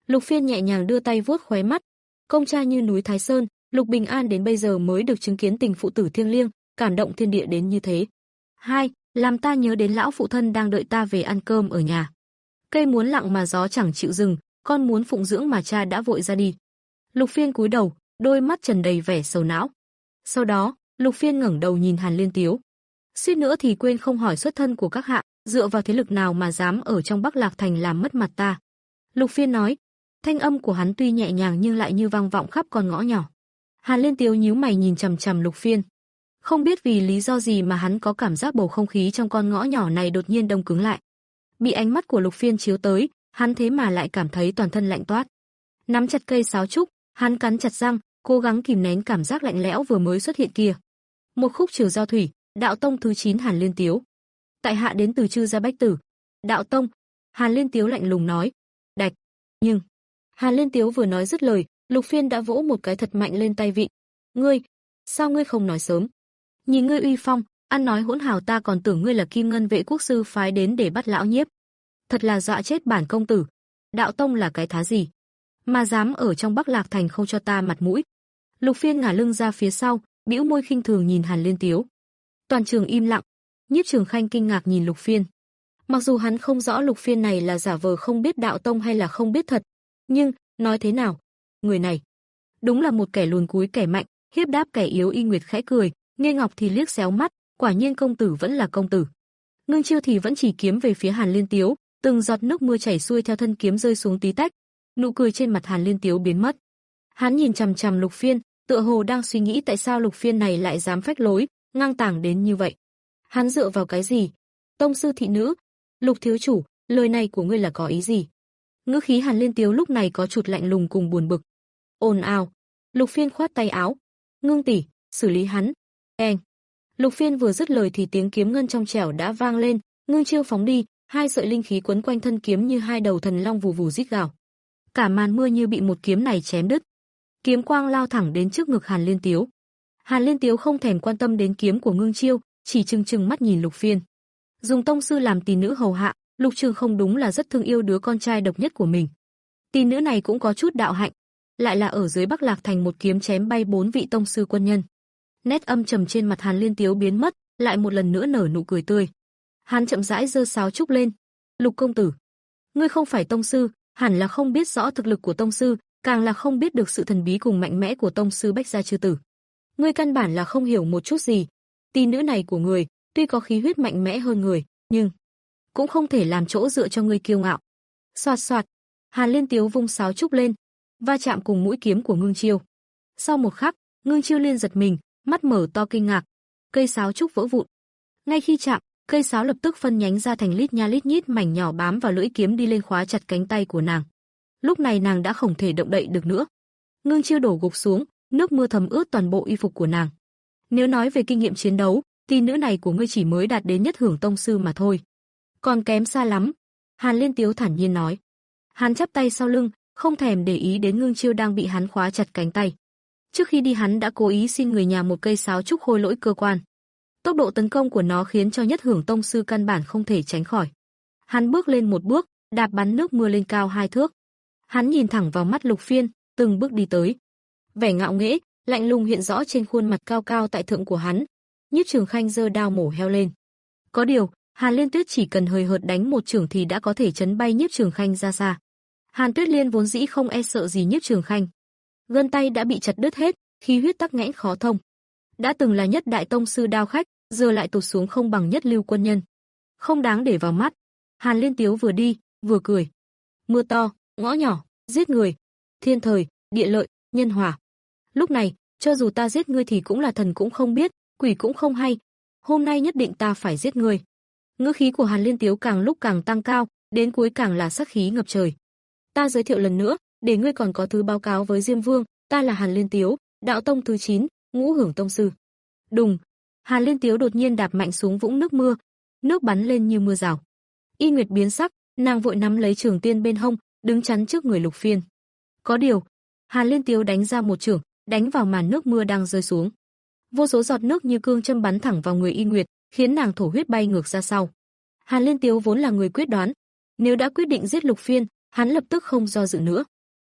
Lục Phiên nhẹ nhàng đưa tay vuốt khóe mắt. Công cha như núi Thái Sơn, Lục Bình An đến bây giờ mới được chứng kiến tình phụ tử thiêng liêng, cảm động thiên địa đến như thế. Hai, làm ta nhớ đến lão phụ thân đang đợi ta về ăn cơm ở nhà. Cây muốn lặng mà gió chẳng chịu dừng, con muốn phụng dưỡng mà cha đã vội ra đi. Lục Phiên cúi đầu, đôi mắt trần đầy vẻ sầu não. Sau đó, Lục Phiên ngẩng đầu nhìn Hàn Liên Tiếu. Suýt nữa thì quên không hỏi xuất thân của các hạ, dựa vào thế lực nào mà dám ở trong Bắc Lạc Thành làm mất mặt ta. Lục Phiên nói, thanh âm của hắn tuy nhẹ nhàng nhưng lại như vang vọng khắp con ngõ nhỏ. Hàn Liên Tiếu nhíu mày nhìn chằm chằm Lục Phiên. Không biết vì lý do gì mà hắn có cảm giác bầu không khí trong con ngõ nhỏ này đột nhiên đông cứng lại. Bị ánh mắt của Lục Phiên chiếu tới, hắn thế mà lại cảm thấy toàn thân lạnh toát. Nắm chặt cây sáo trúc, hắn cắn chặt răng, cố gắng kìm nén cảm giác lạnh lẽo vừa mới xuất hiện kia. Một khúc Triều Giao Thủy, đạo tông thứ chín Hàn Liên Tiếu. Tại hạ đến từ Trư Gia Bách Tử. Đạo tông, Hàn Liên Tiếu lạnh lùng nói. Đạch. Nhưng, Hàn Liên Tiếu vừa nói dứt lời, Lục Phiên đã vỗ một cái thật mạnh lên tay vịn. Ngươi, sao ngươi không nói sớm? Nhìn ngươi uy phong, ăn nói hỗn hào ta còn tưởng ngươi là Kim Ngân Vệ Quốc sư phái đến để bắt lão nhiếp. Thật là dọa chết bản công tử. Đạo tông là cái thá gì? Mà dám ở trong Bắc Lạc Thành không cho ta mặt mũi. Lục Phiên ngả lưng ra phía sau, bĩu môi khinh thường nhìn Hàn Liên Tiếu. Toàn trường im lặng, Nhiếp Trường Khanh kinh ngạc nhìn Lục Phiên. Mặc dù hắn không rõ Lục Phiên này là giả vờ không biết đạo tông hay là không biết thật, nhưng nói thế nào, người này đúng là một kẻ luồn cúi kẻ mạnh, hiếp đáp kẻ yếu. Y Nguyệt khẽ cười, Nghê Ngọc thì liếc xéo mắt, quả nhiên công tử vẫn là công tử. Ngưng Chiêu thì vẫn chỉ kiếm về phía Hàn Liên Tiếu, từng giọt nước mưa chảy xuôi theo thân kiếm rơi xuống tí tách. Nụ cười trên mặt Hàn Liên Tiếu biến mất. Hắn nhìn chằm chằm Lục Phiên, tựa hồ đang suy nghĩ tại sao Lục Phiên này lại dám phách lối, ngang tàng đến như vậy. Hắn dựa vào cái gì? Tông sư thị nữ, Lục thiếu chủ, lời này của ngươi là có ý gì? Ngữ khí Hàn Liên Tiếu lúc này có chút lạnh lùng cùng buồn bực. Ồn ào. Lục Phiên khoát tay áo. Ngưng tỷ, xử lý hắn. Eng. Lục Phiên vừa dứt lời thì tiếng kiếm ngân trong trẻo đã vang lên, Ngưng Chiêu phóng đi, hai sợi linh khí quấn quanh thân kiếm như hai đầu thần long vù vù rít gào. Cả màn mưa như bị một kiếm này chém đứt. Kiếm quang lao thẳng đến trước ngực Hàn Liên Tiếu. Hàn Liên Tiếu không thèm quan tâm đến kiếm của Ngưng Chiêu, chỉ trừng trừng mắt nhìn Lục Phiên. Dùng tông sư làm tỷ nữ hầu hạ, Lục Trường không đúng là rất thương yêu đứa con trai độc nhất của mình. Tỷ nữ này cũng có chút đạo hạnh, lại là ở dưới Bắc Lạc Thành một kiếm chém bay bốn vị tông sư quân nhân. Nét âm trầm trên mặt Hàn Liên Tiếu biến mất, lại một lần nữa nở nụ cười tươi. Hắn chậm rãi giơ sáo trúc lên. Lục công tử, ngươi không phải tông sư, hẳn là không biết rõ thực lực của tông sư, càng là không biết được sự thần bí cùng mạnh mẽ của tông sư Bách Gia Chư Tử. Ngươi căn bản là không hiểu một chút gì. Tỷ nữ này của người, tuy có khí huyết mạnh mẽ hơn người, nhưng cũng không thể làm chỗ dựa cho ngươi kiêu ngạo. Soạt soạt, Hàn Liên Tiếu vung sáo trúc lên, va chạm cùng mũi kiếm của Ngưng Chiêu. Sau một khắc, Ngưng Chiêu liên giật mình, mắt mở to kinh ngạc. Cây sáo trúc vỡ vụn. Ngay khi chạm, cây sáo lập tức phân nhánh ra thành lít nha lít nhít mảnh nhỏ bám vào lưỡi kiếm đi lên khóa chặt cánh tay của nàng. Lúc này nàng đã không thể động đậy được nữa. Ngưng Chiêu đổ gục xuống, nước mưa thấm ướt toàn bộ y phục của nàng. Nếu nói về kinh nghiệm chiến đấu, tỷ nữ này của ngươi chỉ mới đạt đến nhất hưởng tông sư mà thôi. Còn kém xa lắm, Hàn Liên Tiếu thản nhiên nói. Hắn chắp tay sau lưng, không thèm để ý đến Ngưng Chiêu đang bị hắn khóa chặt cánh tay. Trước khi đi hắn đã cố ý xin người nhà một cây sáo trúc khôi lỗi cơ quan. Tốc độ tấn công của nó khiến cho nhất hưởng tông sư căn bản không thể tránh khỏi. Hắn bước lên một bước, đạp bắn nước mưa lên cao hai thước. Hắn nhìn thẳng vào mắt Lục Phiên, từng bước đi tới. Vẻ ngạo nghễ, lạnh lùng hiện rõ trên khuôn mặt cao cao tại thượng của hắn. Nhiếp Trường Khanh giơ đao mổ heo lên. Có điều, Hàn Liên Tuyết chỉ cần hời hợt đánh một chưởng thì đã có thể chấn bay Nhiếp Trường Khanh ra xa. Hàn Tuyết Liên vốn dĩ không e sợ gì Nhiếp Trường Khanh. Gân tay đã bị chặt đứt hết, khí huyết tắc nghẽn khó thông. Đã từng là nhất đại tông sư đao khách, giờ lại tụt xuống không bằng nhất lưu quân nhân. Không đáng để vào mắt. Hàn Liên Tiếu vừa đi, vừa cười. Mưa to, ngõ nhỏ, giết người. Thiên thời, địa lợi, nhân hòa. Lúc này, cho dù ta giết ngươi thì cũng là thần cũng không biết, quỷ cũng không hay. Hôm nay nhất định ta phải giết ngươi. Ngữ khí của Hàn Liên Tiếu càng lúc càng tăng cao, đến cuối càng là sát khí ngập trời. Ta giới thiệu lần nữa, để ngươi còn có thứ báo cáo với Diêm Vương, ta là Hàn Liên Tiếu, đạo tông thứ chín, ngũ hưởng tông sư. Đùng, Hàn Liên Tiếu đột nhiên đạp mạnh xuống vũng nước mưa, nước bắn lên như mưa rào. Y Nguyệt biến sắc, nàng vội nắm lấy trường tiên bên hông, đứng chắn trước người Lục Phiên. Có điều, Hàn Liên Tiếu đánh ra một chưởng, đánh vào màn nước mưa đang rơi xuống. Vô số giọt nước như cương châm bắn thẳng vào người Y Nguyệt, khiến nàng thổ huyết bay ngược ra sau. Hàn Liên Tiếu vốn là người quyết đoán, nếu đã quyết định giết Lục Phiên, hắn lập tức không do dự nữa.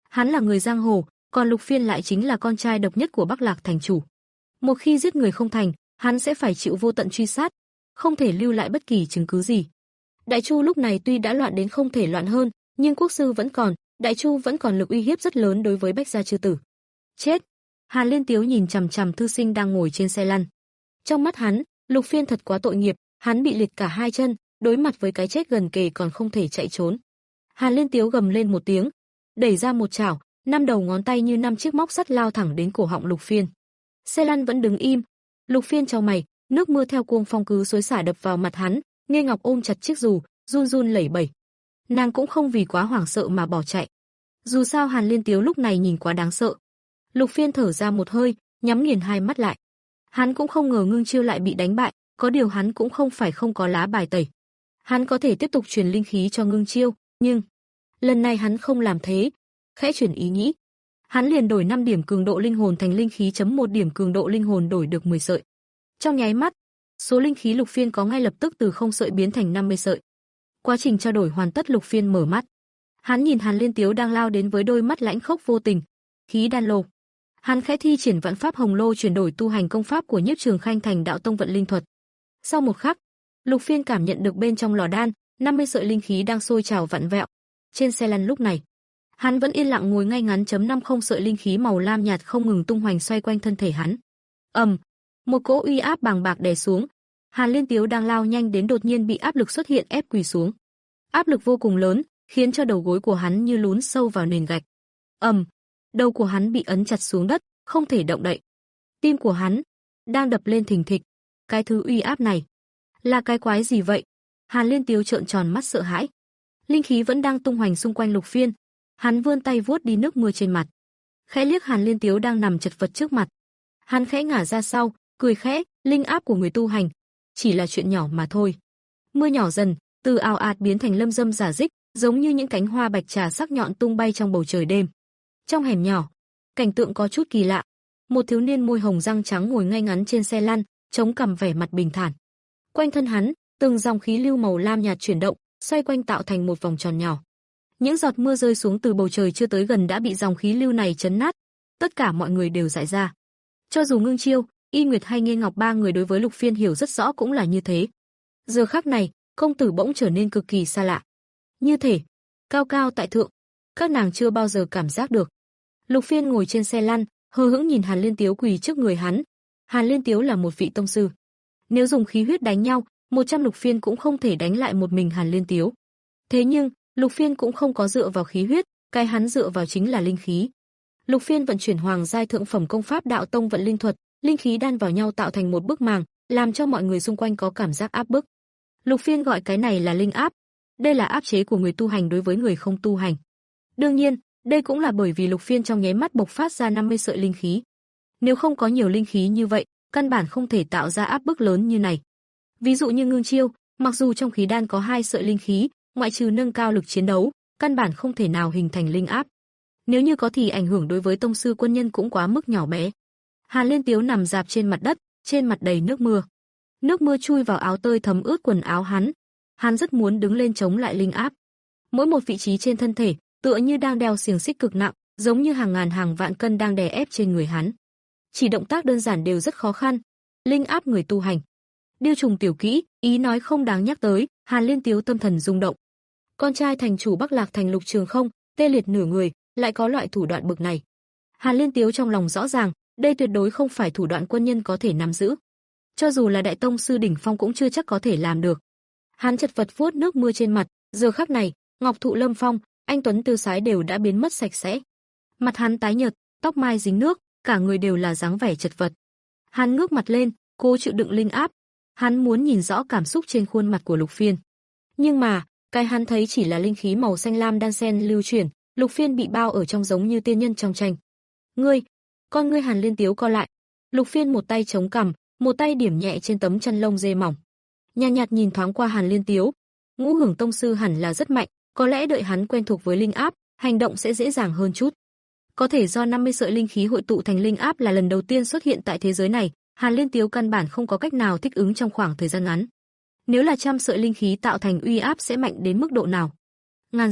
Hắn là người giang hồ, còn Lục Phiên lại chính là con trai độc nhất của Bắc Lạc thành chủ. Một khi giết người không thành, hắn sẽ phải chịu vô tận truy sát, không thể lưu lại bất kỳ chứng cứ gì. Đại Chu lúc này tuy đã loạn đến không thể loạn hơn, nhưng quốc sư vẫn còn, Đại Chu vẫn còn lực uy hiếp rất lớn đối với Bách gia chư tử. Chết! Hàn Liên Tiếu nhìn chằm chằm thư sinh đang ngồi trên xe lăn. Trong mắt hắn, Lục Phiên thật quá tội nghiệp, hắn bị liệt cả hai chân, đối mặt với cái chết gần kề còn không thể chạy trốn. Hàn Liên Tiếu gầm lên một tiếng, đẩy ra một chảo, năm đầu ngón tay như năm chiếc móc sắt lao thẳng đến cổ họng Lục Phiên. Xe lăn vẫn đứng im. Lục Phiên chau mày, nước mưa theo cuồng phong cứ xối xả đập vào mặt hắn, Nghê Ngọc ôm chặt chiếc dù, run run lẩy bẩy. Nàng cũng không vì quá hoảng sợ mà bỏ chạy. Dù sao Hàn Liên Tiếu lúc này nhìn quá đáng sợ. Lục Phiên thở ra một hơi, nhắm nghiền hai mắt lại. Hắn cũng không ngờ Ngưng Chiêu lại bị đánh bại, có điều hắn cũng không phải không có lá bài tẩy. Hắn có thể tiếp tục truyền linh khí cho Ngưng Chiêu, nhưng lần này hắn không làm thế. Khẽ chuyển ý nghĩ, hắn liền đổi năm điểm cường độ linh hồn thành linh khí chấm một điểm cường độ linh hồn đổi được mười sợi. Trong nháy mắt, số linh khí Lục Phiên có ngay lập tức từ không sợi biến thành năm mươi sợi. Quá trình trao đổi hoàn tất, Lục Phiên mở mắt. Hắn nhìn Hàn Liên Tiếu đang lao đến với đôi mắt lãnh khốc vô tình. Khí đan lô. Hắn khẽ thi triển vạn pháp hồng lô chuyển đổi tu hành công pháp của Nhiếp Trường Khanh thành đạo tông vận linh thuật. Sau một khắc, Lục Phiên cảm nhận được bên trong lò đan, năm mươi sợi linh khí đang sôi trào vặn vẹo. Trên xe lăn lúc này, hắn vẫn yên lặng ngồi ngay ngắn, chấm năm không sợi linh khí màu lam nhạt không ngừng tung hoành xoay quanh thân thể hắn. Ầm, một cỗ uy áp bàng bạc đè xuống. Hàn Liên Tiếu đang lao nhanh đến đột nhiên bị áp lực xuất hiện ép quỳ xuống. Áp lực vô cùng lớn, khiến cho đầu gối của hắn như lún sâu vào nền gạch. Ầm, đầu của hắn bị ấn chặt xuống đất, không thể động đậy. Tim của hắn đang đập lên thình thịch. Cái thứ uy áp này là cái quái gì vậy? Hàn Liên Tiếu trợn tròn mắt sợ hãi. Linh khí vẫn đang tung hoành xung quanh Lục Phiên. Hắn vươn tay vuốt đi nước mưa trên mặt. Khẽ liếc Hàn Liên Tiếu đang nằm chật vật trước mặt. Hắn khẽ ngả ra sau, cười khẽ, linh áp của người tu hành, chỉ là chuyện nhỏ mà thôi. Mưa nhỏ dần, từ ào ạt biến thành lâm dâm rả rích, giống như những cánh hoa bạch trà sắc nhọn tung bay trong bầu trời đêm. Trong hẻm nhỏ, cảnh tượng có chút kỳ lạ. Một thiếu niên môi hồng răng trắng ngồi ngay ngắn trên xe lăn, chống cằm vẻ mặt bình thản. Quanh thân hắn, từng dòng khí lưu màu lam nhạt chuyển động, xoay quanh tạo thành một vòng tròn nhỏ. Những giọt mưa rơi xuống từ bầu trời chưa tới gần đã bị dòng khí lưu này chấn nát. Tất cả mọi người đều dại ra. Cho dù Ngưng Chiêu, Y Nguyệt hay Nghê Ngọc ba người đối với Lục Phiên hiểu rất rõ cũng là như thế. Giờ khắc này, công tử bỗng trở nên cực kỳ xa lạ. Như thể cao cao tại thượng, các nàng chưa bao giờ cảm giác được. Lục Phiên ngồi trên xe lăn, hờ hững nhìn Hàn Liên Tiếu quỳ trước người hắn. Hàn Liên Tiếu là một vị tông sư. Nếu dùng khí huyết đánh nhau, một trăm Lục Phiên cũng không thể đánh lại một mình Hàn Liên Tiếu. Thế nhưng, Lục Phiên cũng không có dựa vào khí huyết, cái hắn dựa vào chính là linh khí. Lục Phiên vận chuyển hoàng giai thượng phẩm công pháp đạo tông vận linh thuật, linh khí đan vào nhau tạo thành một bức màng, làm cho mọi người xung quanh có cảm giác áp bức. Lục Phiên gọi cái này là linh áp. Đây là áp chế của người tu hành đối với người không tu hành. Đương nhiên, đây cũng là bởi vì Lục Phiên trong nháy mắt bộc phát ra năm mươi sợi linh khí. Nếu không có nhiều linh khí như vậy, căn bản không thể tạo ra áp bức lớn như này. Ví dụ như Ngưng Chiêu, mặc dù trong khí đan có hai sợi linh khí, ngoại trừ nâng cao lực chiến đấu, căn bản không thể nào hình thành linh áp. Nếu như có thì ảnh hưởng đối với tông sư quân nhân cũng quá mức nhỏ bé. Hàn Liên Tiếu nằm rạp trên mặt đất, trên mặt đầy nước mưa. Nước mưa chui vào áo tơi thấm ướt quần áo hắn. Hắn rất muốn đứng lên chống lại linh áp. Mỗi một vị trí trên thân thể, tựa như đang đeo xiềng xích cực nặng, giống như hàng ngàn hàng vạn cân đang đè ép trên người hắn. Chỉ động tác đơn giản đều rất khó khăn. Linh áp người tu hành. Điêu trùng tiểu kỹ, ý nói không đáng nhắc tới, Hàn Liên Tiếu tâm thần rung động. Con trai thành chủ Bắc Lạc thành Lục Trường Không, tê liệt nửa người, lại có loại thủ đoạn bực này. Hàn Liên Tiếu trong lòng rõ ràng, đây tuyệt đối không phải thủ đoạn quân nhân có thể nắm giữ. Cho dù là đại tông sư đỉnh phong cũng chưa chắc có thể làm được. Hắn chật vật vuốt nước mưa trên mặt, giờ khắc này, ngọc thụ lâm phong, anh tuấn tiêu sái đều đã biến mất sạch sẽ. Mặt hắn tái nhợt, tóc mai dính nước, cả người đều là dáng vẻ chật vật. Hắn ngước mặt lên, cố chịu đựng linh áp. Hắn muốn nhìn rõ cảm xúc trên khuôn mặt của Lục Phiên. Nhưng mà, cái hắn thấy chỉ là linh khí màu xanh lam đan xen lưu chuyển, Lục Phiên bị bao ở trong giống như tiên nhân trong tranh. Ngươi, con ngươi Hàn Liên Tiếu co lại. Lục Phiên một tay chống cằm, một tay điểm nhẹ trên tấm chăn lông dê mỏng. Nhàn nhạt, nhạt nhìn thoáng qua Hàn Liên Tiếu. Ngũ Hưởng tông sư hẳn là rất mạnh, có lẽ đợi hắn quen thuộc với linh áp, hành động sẽ dễ dàng hơn chút. Có thể do năm mươi sợi linh khí hội tụ thành linh áp là lần đầu tiên xuất hiện tại thế giới này, Hàn Liên Tiếu căn bản không có cách nào thích ứng trong khoảng thời gian ngắn. Nếu là trăm sợi linh khí tạo thành uy áp sẽ mạnh đến mức độ nào? Ngàn sợi,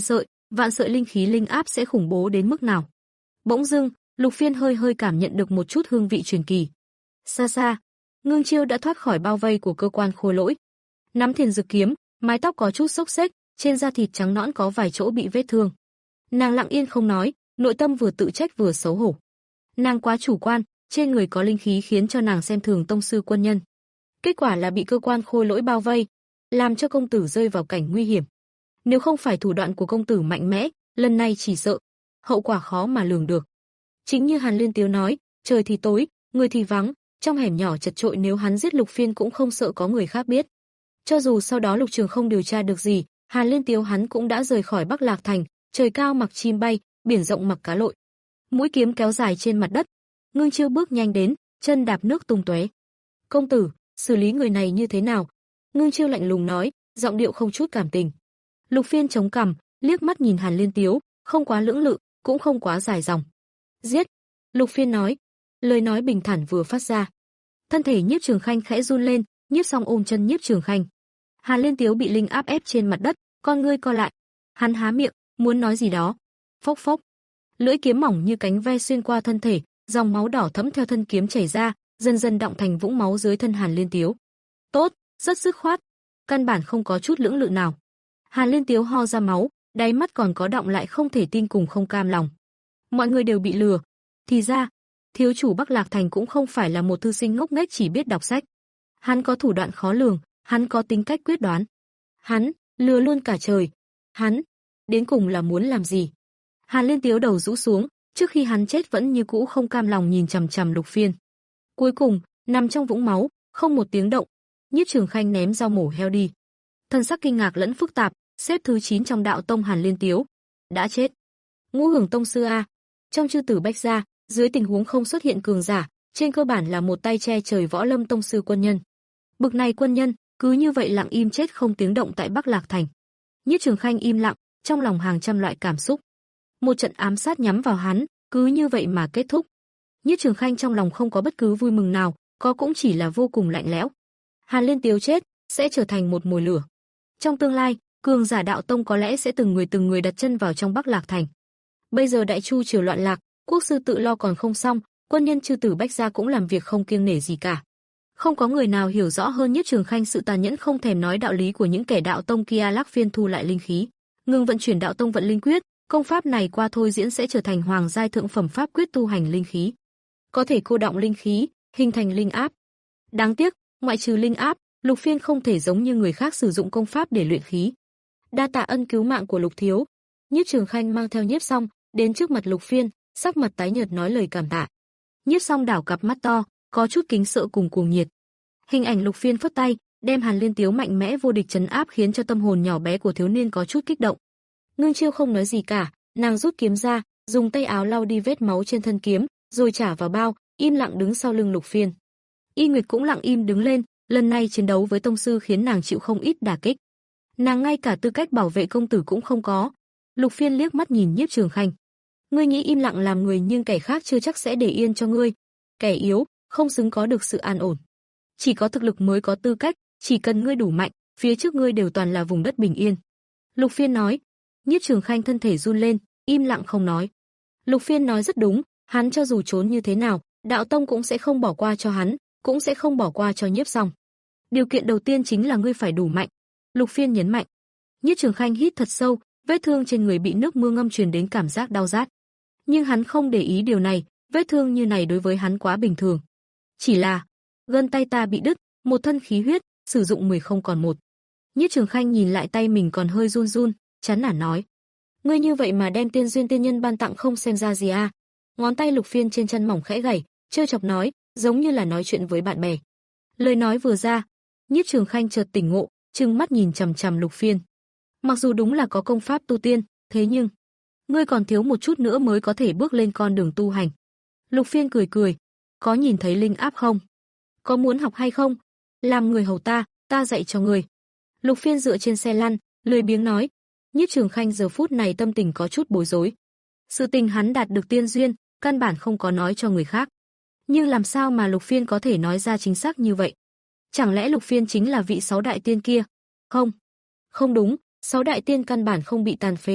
vạn sợi linh khí linh áp sẽ khủng bố đến mức nào. Bỗng dưng, Lục Phiên hơi hơi cảm nhận được một chút hương vị truyền kỳ. Xa xa, Ngưng Chiêu đã thoát khỏi bao vây của cơ quan khôi lỗi. Nắm thiền dược kiếm, mái tóc có chút xốc xếch, trên da thịt trắng nõn có vài chỗ bị vết thương. Nàng lặng yên không nói, nội tâm vừa tự trách vừa xấu hổ. Nàng quá chủ quan, trên người có linh khí khiến cho nàng xem thường tông sư quân nhân. Kết quả là bị cơ quan khôi lỗi bao vây, làm cho công tử rơi vào cảnh nguy hiểm. Nếu không phải thủ đoạn của công tử mạnh mẽ, lần này chỉ sợ hậu quả khó mà lường được. Chính như Hàn Liên Tiếu nói, trời thì tối, người thì vắng, trong hẻm nhỏ chật chội nếu hắn giết Lục Phiên cũng không sợ có người khác biết. Cho dù sau đó Lục Trường không điều tra được gì, Hàn Liên Tiếu hắn cũng đã rời khỏi Bắc Lạc Thành, trời cao mặc chim bay, biển rộng mặc cá lội. Mũi kiếm kéo dài trên mặt đất, Ngưng Chiêu bước nhanh đến, chân đạp nước tung tóe. "Công tử, xử lý người này như thế nào?" Ngưng Chiêu lạnh lùng nói, giọng điệu không chút cảm tình. Lục Phiên chống cằm, liếc mắt nhìn Hàn Liên Tiếu, không quá lưỡng lự, cũng không quá dài dòng. "Giết!" Lục Phiên nói. Lời nói bình thản vừa phát ra, thân thể Nhiếp Trường Khanh khẽ run lên, Nhiếp Song ôm chân Nhiếp Trường Khanh. Hàn Liên Tiếu bị linh áp ép trên mặt đất, con ngươi co lại. Hắn há miệng, muốn nói gì đó. Phốc phốc. Lưỡi kiếm mỏng như cánh ve xuyên qua thân thể, dòng máu đỏ thẫm theo thân kiếm chảy ra, dần dần đọng thành vũng máu dưới thân Hàn Liên Tiếu. Tốt, rất dứt khoát, căn bản không có chút lưỡng lự nào. Hàn Liên Tiếu ho ra máu, đáy mắt còn có đọng lại không thể tin cùng không cam lòng. Mọi người đều bị lừa. Thì ra, thiếu chủ Bắc Lạc Thành cũng không phải là một thư sinh ngốc nghếch chỉ biết đọc sách. Hắn có thủ đoạn khó lường, hắn có tính cách quyết đoán. Hắn lừa luôn cả trời. Hắn đến cùng là muốn làm gì? Hàn Liên Tiếu đầu rũ xuống, trước khi hắn chết vẫn như cũ không cam lòng nhìn chằm chằm Lục Phiên. Cuối cùng, nằm trong vũng máu, không một tiếng động, Nhiếp Trường Khanh ném dao mổ heo đi. Thân sắc kinh ngạc lẫn phức tạp, xếp thứ chín trong đạo tông Hàn Liên Tiếu đã chết. Ngũ Hưởng tông sư a, trong chư tử Bách gia, dưới tình huống không xuất hiện cường giả, trên cơ bản là một tay che trời võ lâm tông sư quân nhân. Bực này quân nhân, cứ như vậy lặng im chết không tiếng động tại Bắc Lạc Thành. Nhiếp Trường Khanh im lặng, trong lòng hàng trăm loại cảm xúc. Một trận ám sát nhắm vào hắn, cứ như vậy mà kết thúc. Nhiếp Trường Khanh trong lòng không có bất cứ vui mừng nào, có cũng chỉ là vô cùng lạnh lẽo. Hàn Liên Tiếu chết, sẽ trở thành một mồi lửa. Trong tương lai, cường giả đạo tông có lẽ sẽ từng người từng người đặt chân vào trong Bắc Lạc Thành. Bây giờ Đại Chu triều loạn lạc, quốc sư tự lo còn không xong, quân nhân chư tử Bách gia cũng làm việc không kiêng nể gì cả. Không có người nào hiểu rõ hơn Nhiếp Trường Khanh sự tàn nhẫn không thèm nói đạo lý của những kẻ đạo tông kia. Lắc Phiên thu lại linh khí, ngừng vận chuyển đạo tông vận linh quyết, công pháp này qua thôi diễn sẽ trở thành hoàng giai thượng phẩm pháp quyết tu hành linh khí, có thể cô đọng linh khí, hình thành linh áp. Đáng tiếc, ngoại trừ linh áp, Lục Phiên không thể giống như người khác sử dụng công pháp để luyện khí. Đa tạ ân cứu mạng của Lục thiếu. Nhiếp Trường Khanh mang theo Nhiếp Song đến trước mặt Lục Phiên, sắc mặt tái nhợt nói lời cảm tạ. Nhiếp Song đảo cặp mắt to, có chút kính sợ cùng cuồng nhiệt. Hình ảnh Lục Phiên phất tay, đem Hàn Liên Tiếu mạnh mẽ vô địch trấn áp khiến cho tâm hồn nhỏ bé của thiếu niên có chút kích động. Ngưng Chiêu không nói gì cả, nàng rút kiếm ra, dùng tay áo lau đi vết máu trên thân kiếm, rồi trả vào bao, im lặng đứng sau lưng Lục Phiên. Y Nguyệt cũng lặng im đứng lên, lần này chiến đấu với tông sư khiến nàng chịu không ít đả kích. Nàng ngay cả tư cách bảo vệ công tử cũng không có. Lục Phiên liếc mắt nhìn Nhiếp Trường Khanh. Ngươi nghĩ im lặng làm người nhưng kẻ khác chưa chắc sẽ để yên cho ngươi. Kẻ yếu, không xứng có được sự an ổn. Chỉ có thực lực mới có tư cách, chỉ cần ngươi đủ mạnh, phía trước ngươi đều toàn là vùng đất bình yên. Lục Phiên nói. Nhiếp Trường Khanh thân thể run lên, im lặng không nói. Lục Phiên nói rất đúng, hắn cho dù trốn như thế nào, đạo tông cũng sẽ không bỏ qua cho hắn, cũng sẽ không bỏ qua cho Nhiếp Song. Điều kiện đầu tiên chính là ngươi phải đủ mạnh. Lục Phiên nhấn mạnh. Nhiếp Trường Khanh hít thật sâu, vết thương trên người bị nước mưa ngâm truyền đến cảm giác đau rát. Nhưng hắn không để ý điều này, vết thương như này đối với hắn quá bình thường. Chỉ là, gân tay ta bị đứt, một thân khí huyết, sử dụng mười không còn một. Nhiếp Trường Khanh nhìn lại tay mình còn hơi run run, chán nản nói. Ngươi như vậy mà đem tiên duyên tiên nhân ban tặng không xem ra gì à? Ngón tay Lục Phiên trên chân mỏng khẽ gảy, trêu chọc nói, giống như là nói chuyện với bạn bè. Lời nói vừa ra, Nhiếp Trường Khanh chợt tỉnh ngộ, trừng mắt nhìn chằm chằm Lục Phiên. Mặc dù đúng là có công pháp tu tiên, thế nhưng ngươi còn thiếu một chút nữa mới có thể bước lên con đường tu hành. Lục Phiên cười cười, có nhìn thấy linh áp không? Có muốn học hay không? Làm người hầu ta, ta dạy cho ngươi. Lục Phiên dựa trên xe lăn, lười biếng nói. Nhiếp Trường Khanh giờ phút này tâm tình có chút bối rối. Sự tình hắn đạt được tiên duyên, căn bản không có nói cho người khác. Nhưng làm sao mà Lục Phiên có thể nói ra chính xác như vậy? Chẳng lẽ Lục Phiên chính là vị sáu đại tiên kia? Không, không đúng, sáu đại tiên căn bản không bị tàn phế,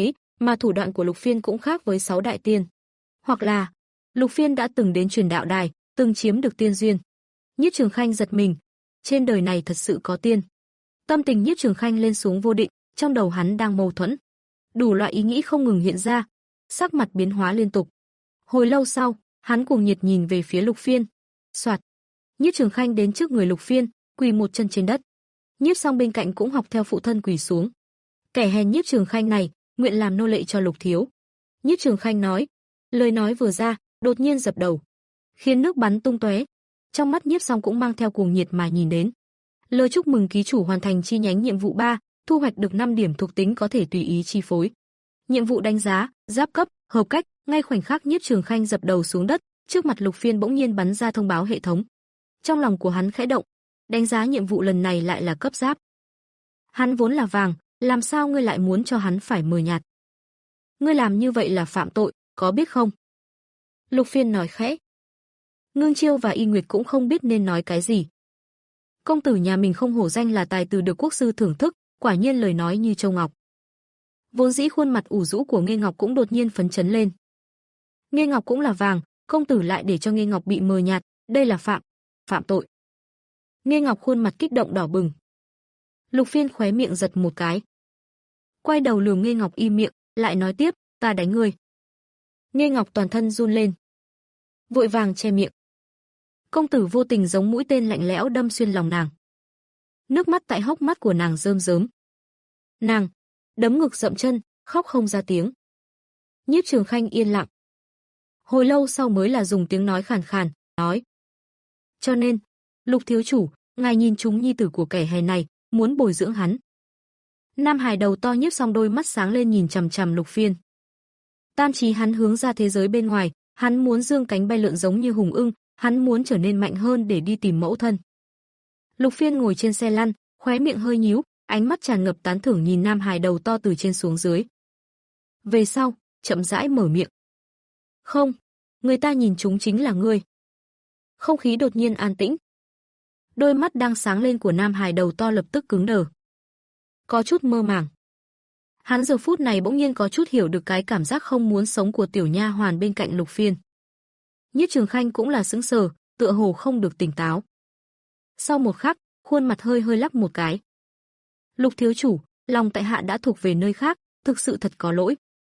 mà thủ đoạn của Lục Phiên cũng khác với sáu đại tiên. Hoặc là, Lục Phiên đã từng đến truyền đạo đài, từng chiếm được tiên duyên. Nhiếp Trường Khanh giật mình, trên đời này thật sự có tiên. Tâm tình Nhiếp Trường Khanh lên xuống vô định, trong đầu hắn đang mâu thuẫn. Đủ loại ý nghĩ không ngừng hiện ra, sắc mặt biến hóa liên tục. Hồi lâu sau, hắn cuồng nhiệt nhìn về phía Lục Phiên. Soạt, Nhiếp Trường Khanh đến trước người Lục Phiên, quỳ một chân trên đất. Nhiếp Song bên cạnh cũng học theo phụ thân quỳ xuống. Kẻ hèn Nhiếp Trường Khanh này, nguyện làm nô lệ cho Lục thiếu. Nhiếp Trường Khanh nói, lời nói vừa ra, đột nhiên dập đầu, khiến nước bắn tung tóe. Trong mắt Nhiếp Song cũng mang theo cuồng nhiệt mà nhìn đến. Lời chúc mừng ký chủ hoàn thành chi nhánh nhiệm vụ ba, thu hoạch được năm điểm thuộc tính có thể tùy ý chi phối. Nhiệm vụ đánh giá, giáp cấp, hợp cách. Ngay khoảnh khắc Nhiếp Trường Khanh dập đầu xuống đất, trước mặt Lục Phiên bỗng nhiên bắn ra thông báo hệ thống. Trong lòng của hắn khẽ động, đánh giá nhiệm vụ lần này lại là cấp giáp. Hắn vốn là vàng, làm sao ngươi lại muốn cho hắn phải mờ nhạt? Ngươi làm như vậy là phạm tội, có biết không? Lục Phiên nói khẽ. Ngưng Chiêu và Y Nguyệt cũng không biết nên nói cái gì. Công tử nhà mình không hổ danh là tài từ được quốc sư thưởng thức, quả nhiên lời nói như châu ngọc. Vốn dĩ khuôn mặt ủ rũ của Nghê Ngọc cũng đột nhiên phấn chấn lên. Nghê Ngọc cũng là vàng, công tử lại để cho Nghê Ngọc bị mờ nhạt, đây là phạm, phạm tội. Nghê Ngọc khuôn mặt kích động đỏ bừng. Lục Phiên khóe miệng giật một cái. Quay đầu lườm Nghê Ngọc im miệng, lại nói tiếp, ta đánh ngươi. Nghê Ngọc toàn thân run lên, vội vàng che miệng. Công tử vô tình giống mũi tên lạnh lẽo đâm xuyên lòng nàng. Nước mắt tại hốc mắt của nàng rơm rớm. Nàng đấm ngực dậm chân, khóc không ra tiếng. Nhiếp Trường Khanh yên lặng. Hồi lâu sau mới là dùng tiếng nói khàn khàn, nói. Cho nên, Lục thiếu chủ, ngài nhìn chúng nhi tử của kẻ hèn này, muốn bồi dưỡng hắn. Nam Hải đầu to Nhiếp Song đôi mắt sáng lên nhìn chằm chằm Lục Phiên. Tam chí hắn hướng ra thế giới bên ngoài, hắn muốn dương cánh bay lượn giống như hùng ưng, hắn muốn trở nên mạnh hơn để đi tìm mẫu thân. Lục Phiên ngồi trên xe lăn, khóe miệng hơi nhíu, ánh mắt tràn ngập tán thưởng nhìn Nam Hải đầu to từ trên xuống dưới. Về sau, chậm rãi mở miệng. Không, người ta nhìn chúng chính là ngươi. Không khí đột nhiên an tĩnh. Đôi mắt đang sáng lên của Nam Hải đầu to lập tức cứng đờ. Có chút mơ màng. Hắn giờ phút này bỗng nhiên có chút hiểu được cái cảm giác không muốn sống của tiểu nha hoàn bên cạnh Lục Phiên. Nhiếp Trường Khanh cũng là sững sờ, tựa hồ không được tỉnh táo. Sau một khắc, khuôn mặt hơi hơi lắc một cái. Lục thiếu chủ, lòng tại hạ đã thuộc về nơi khác, thực sự thật có lỗi.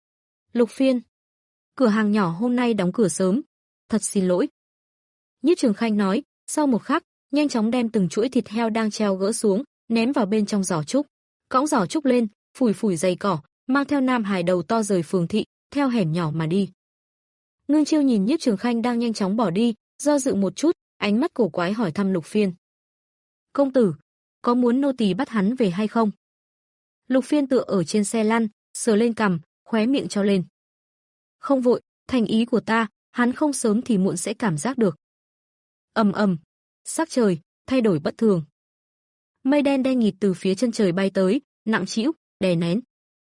Lục Phiên, cửa hàng nhỏ hôm nay đóng cửa sớm, thật xin lỗi. Nhiếp Trường Khanh nói, sau một khắc, nhanh chóng đem từng chuỗi thịt heo đang treo gỡ xuống, ném vào bên trong giỏ trúc. Cõng giỏ trúc lên, phủi phủi giày cỏ, mang theo Nam Hải đầu to rời phường thị, theo hẻm nhỏ mà đi. Ngưng Chiêu nhìn Nhiếp Trường Khanh đang nhanh chóng bỏ đi, do dự một chút, ánh mắt cổ quái hỏi thăm Lục Phiên. Công tử, có muốn nô tỳ bắt hắn về hay không? Lục Phiên tựa ở trên xe lăn, sờ lên cằm, khóe miệng trao lên. Không vội, thành ý của ta, hắn không sớm thì muộn sẽ cảm giác được. Ầm ầm, sắc trời thay đổi bất thường. Mây đen đen nghịt từ phía chân trời bay tới, nặng trĩu, đè nén.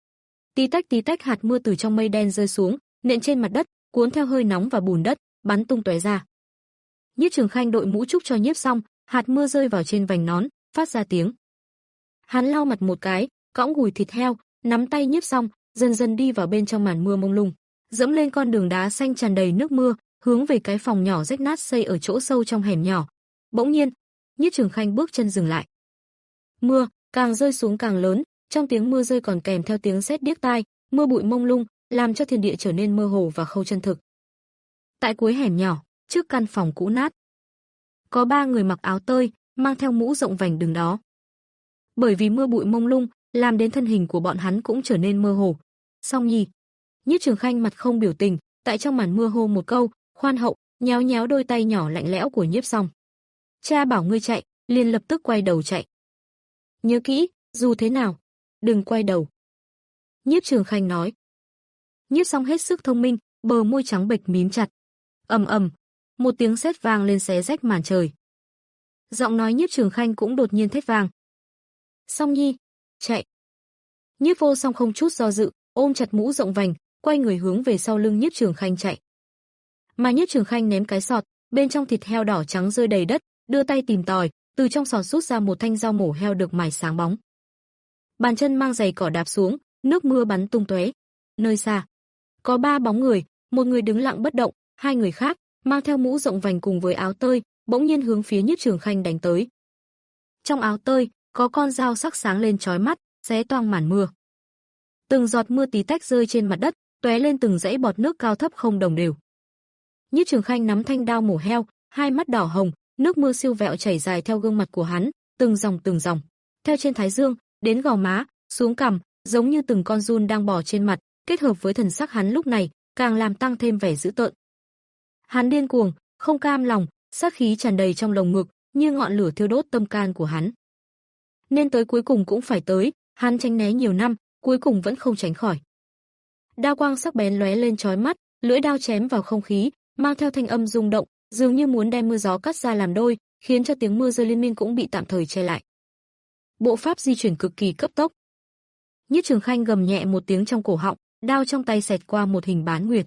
Tí tách tí tách hạt mưa từ trong mây đen rơi xuống, nện trên mặt đất, cuốn theo hơi nóng và bùn đất, bắn tung tóe ra. Nhiếp Trường Khanh đội mũ trúc cho Nhiếp xong, hạt mưa rơi vào trên vành nón, phát ra tiếng. Hắn lau mặt một cái, cõng gùi thịt heo, nắm tay Nhiếp xong, dần dần đi vào bên trong màn mưa mông lung, dẫm lên con đường đá xanh tràn đầy nước mưa, hướng về cái phòng nhỏ rách nát xây ở chỗ sâu trong hẻm nhỏ. Bỗng nhiên, Nhiếp Trường Khanh bước chân dừng lại. Mưa càng rơi xuống càng lớn, trong tiếng mưa rơi còn kèm theo tiếng sét điếc tai, mưa bụi mông lung, làm cho thiên địa trở nên mơ hồ và không chân thực. Tại cuối hẻm nhỏ, trước căn phòng cũ nát, có ba người mặc áo tơi, mang theo mũ rộng vành đứng đó. Bởi vì mưa bụi mông lung, làm đến thân hình của bọn hắn cũng trở nên mơ hồ. Song Nhi, Nhiếp Trường Khanh mặt không biểu tình, tại trong màn mưa hô một câu, khoan hậu, nhéo nhéo đôi tay nhỏ lạnh lẽo của Nhiếp Song. Cha bảo ngươi chạy, liền lập tức quay đầu chạy. Nhớ kỹ, dù thế nào, đừng quay đầu. Nhiếp Trường Khanh nói. Nhiếp Song hết sức thông minh, bờ môi trắng bệch mím chặt. Ầm ầm, một tiếng sét vang lên xé rách màn trời. Giọng nói Nhiếp Trường Khanh cũng đột nhiên thét vang. Song Nhi, chạy. Nhiếp Vô Song không chút do dự, ôm chặt mũ rộng vành, quay người hướng về sau lưng Nhiếp Trường Khanh chạy. Mà Nhiếp Trường Khanh ném cái sọt, bên trong thịt heo đỏ trắng rơi đầy đất, đưa tay tìm tòi, từ trong sọt rút ra một thanh dao mổ heo được mài sáng bóng. Bàn chân mang giày cỏ đạp xuống, nước mưa bắn tung tóe. Nơi xa, có ba bóng người, một người đứng lặng bất động, hai người khác mang theo mũ rộng vành cùng với áo tơi, bỗng nhiên hướng phía Nhiếp Trường Khanh đánh tới. Trong áo tơi, có con dao sắc sáng lên chói mắt, xé toang màn mưa. Từng giọt mưa tí tách rơi trên mặt đất, tóe lên từng dãy bọt nước cao thấp không đồng đều. Nhiếp Trường Khanh nắm thanh đao mổ heo, hai mắt đỏ hồng, nước mưa siêu vẹo chảy dài theo gương mặt của hắn, từng dòng từng dòng, theo trên thái dương, đến gò má, xuống cằm, giống như từng con giun đang bò trên mặt, kết hợp với thần sắc hắn lúc này, càng làm tăng thêm vẻ dữ tợn. Hắn điên cuồng, không cam lòng, sát khí tràn đầy trong lồng ngực, như ngọn lửa thiêu đốt tâm can của hắn. Nên tới cuối cùng cũng phải tới, hắn tránh né nhiều năm, cuối cùng vẫn không tránh khỏi. Đao quang sắc bén lóe lên chói mắt, lưỡi đao chém vào không khí, mang theo thanh âm rung động, dường như muốn đem mưa gió cắt ra làm đôi, khiến cho tiếng mưa rơi liên miên cũng bị tạm thời che lại. Bộ pháp di chuyển cực kỳ cấp tốc. Nhiếp Trường Khanh gầm nhẹ một tiếng trong cổ họng, đao trong tay xẹt qua một hình bán nguyệt.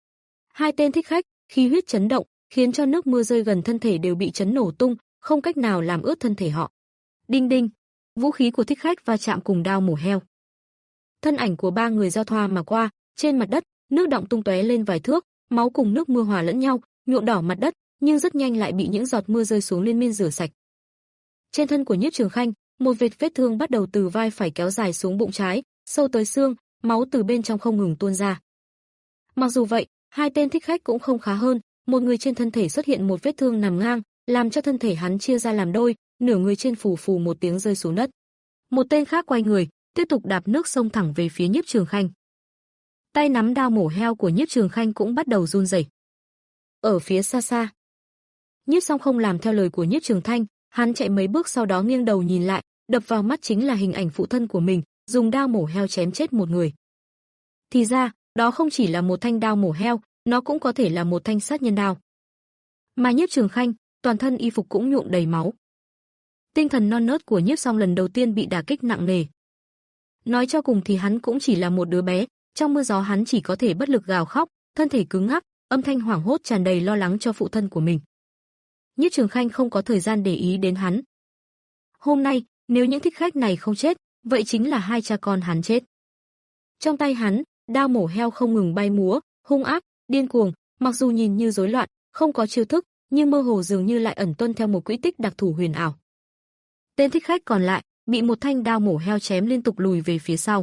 Hai tên thích khách, khí huyết chấn động, khiến cho nước mưa rơi gần thân thể đều bị chấn nổ tung, không cách nào làm ướt thân thể họ. Đinh đinh, vũ khí của thích khách va chạm cùng đao mổ heo. Thân ảnh của ba người giao thoa mà qua, trên mặt đất, nước đọng tung tóe lên vài thước, máu cùng nước mưa hòa lẫn nhau, nhuộm đỏ mặt đất, nhưng rất nhanh lại bị những giọt mưa rơi xuống liên miên rửa sạch. Trên thân của Nhiếp Trường Khanh, một vệt vết thương bắt đầu từ vai phải kéo dài xuống bụng trái, sâu tới xương, máu từ bên trong không ngừng tuôn ra. Mặc dù vậy, hai tên thích khách cũng không khá hơn, một người trên thân thể xuất hiện một vết thương nằm ngang, làm cho thân thể hắn chia ra làm đôi, nửa người trên phù phù một tiếng rơi xuống đất. Một tên khác quay người, tiếp tục đạp nước xông thẳng về phía Nhiếp Trường Khanh. Tay nắm đao mổ heo của Nhiếp Trường Khanh cũng bắt đầu run rẩy. Ở phía xa xa, Nhiếp Song không làm theo lời của Nhiếp Trường Thanh, hắn chạy mấy bước sau đó nghiêng đầu nhìn lại, đập vào mắt chính là hình ảnh phụ thân của mình, dùng đao mổ heo chém chết một người. Thì ra, đó không chỉ là một thanh đao mổ heo, nó cũng có thể là một thanh sát nhân đao. Mà Nhiếp Trường Khanh, toàn thân y phục cũng nhuộm đầy máu. Tinh thần non nớt của Nhiếp Song lần đầu tiên bị đả kích nặng nề. Nói cho cùng thì hắn cũng chỉ là một đứa bé, trong mưa gió hắn chỉ có thể bất lực gào khóc, thân thể cứng ngắc, âm thanh hoảng hốt tràn đầy lo lắng cho phụ thân của mình. Nhiếp Trường Khanh không có thời gian để ý đến hắn. Hôm nay, nếu những thích khách này không chết, vậy chính là hai cha con hắn chết. Trong tay hắn, đao mổ heo không ngừng bay múa, hung ác, điên cuồng, mặc dù nhìn như rối loạn, không có chiêu thức, nhưng mơ hồ dường như lại ẩn tuân theo một quỹ tích đặc thù huyền ảo. Tên thích khách còn lại bị một thanh đao mổ heo chém liên tục lùi về phía sau.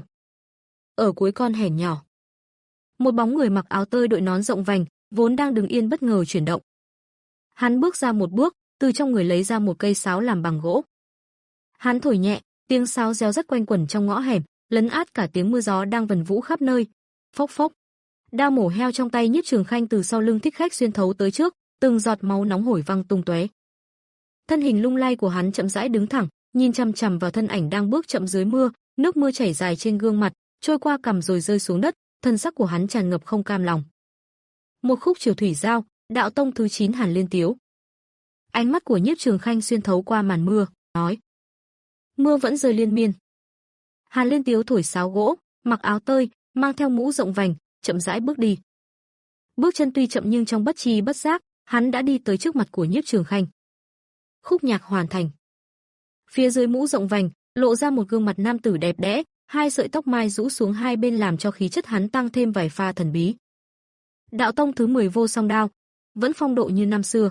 Ở cuối con hẻm nhỏ, một bóng người mặc áo tơi đội nón rộng vành, vốn đang đứng yên bất ngờ chuyển động. Hắn bước ra một bước, từ trong người lấy ra một cây sáo làm bằng gỗ. Hắn thổi nhẹ, tiếng sáo réo rắt quanh quẩn trong ngõ hẻm, lấn át cả tiếng mưa gió đang vần vũ khắp nơi. Phốc phốc. Đao mổ heo trong tay Nhiếp Trường Khanh từ sau lưng thích khách xuyên thấu tới trước, từng giọt máu nóng hổi văng tung tóe. Thân hình lung lay của hắn chậm rãi đứng thẳng, nhìn chằm chằm vào thân ảnh đang bước chậm dưới mưa, nước mưa chảy dài trên gương mặt, trôi qua cằm rồi rơi xuống đất, thân sắc của hắn tràn ngập không cam lòng. Một khúc triều thủy giao, đạo tông thứ chín Hàn Liên Tiếu. Ánh mắt của Nhiếp Trường Khanh xuyên thấu qua màn mưa, nói: mưa vẫn rơi liên miên. Hàn Liên Tiếu thổi sáo gỗ, mặc áo tơi, mang theo mũ rộng vành, chậm rãi bước đi. Bước chân tuy chậm nhưng trong bất tri bất giác, hắn đã đi tới trước mặt của Nhiếp Trường Khanh. Khúc nhạc hoàn thành. Phía dưới mũ rộng vành, lộ ra một gương mặt nam tử đẹp đẽ, hai sợi tóc mai rũ xuống hai bên làm cho khí chất hắn tăng thêm vài pha thần bí. Đạo tông thứ mười Vô Song Đao, vẫn phong độ như năm xưa.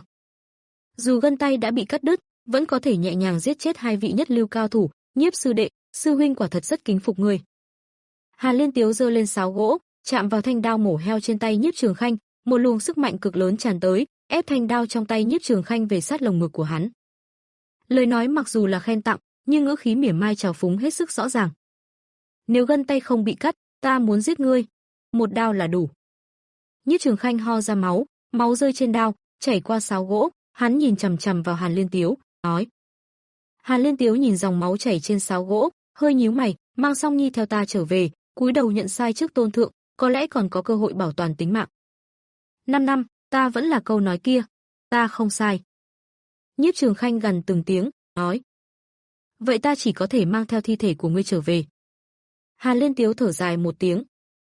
Dù gân tay đã bị cắt đứt, vẫn có thể nhẹ nhàng giết chết hai vị nhất lưu cao thủ, Nhiếp sư đệ, sư huynh quả thật rất kính phục ngươi. Hàn Liên Tiếu giơ lên sáo gỗ, chạm vào thanh đao mổ heo trên tay Nhiếp Trường Khanh, một luồng sức mạnh cực lớn tràn tới, ép thanh đao trong tay Nhiếp Trường Khanh về sát lồng ngực của hắn. Lời nói mặc dù là khen tặng, nhưng ngữ khí mỉa mai trào phúng hết sức rõ ràng. Nếu gân tay không bị cắt, ta muốn giết ngươi, một đao là đủ. Nhiếp Trường Khanh ho ra máu, máu rơi trên đao, chảy qua sáo gỗ, hắn nhìn chằm chằm vào Hàn Liên Tiếu, nói. Hàn Liên Tiếu nhìn dòng máu chảy trên sáo gỗ, hơi nhíu mày, mang Song Nhi theo ta trở về, cúi đầu nhận sai trước tôn thượng, có lẽ còn có cơ hội bảo toàn tính mạng. Năm năm, ta vẫn là câu nói kia, ta không sai. Nhiếp Trường Khanh gằn từng tiếng, nói. Vậy ta chỉ có thể mang theo thi thể của ngươi trở về. Hàn Liên Tiếu thở dài một tiếng.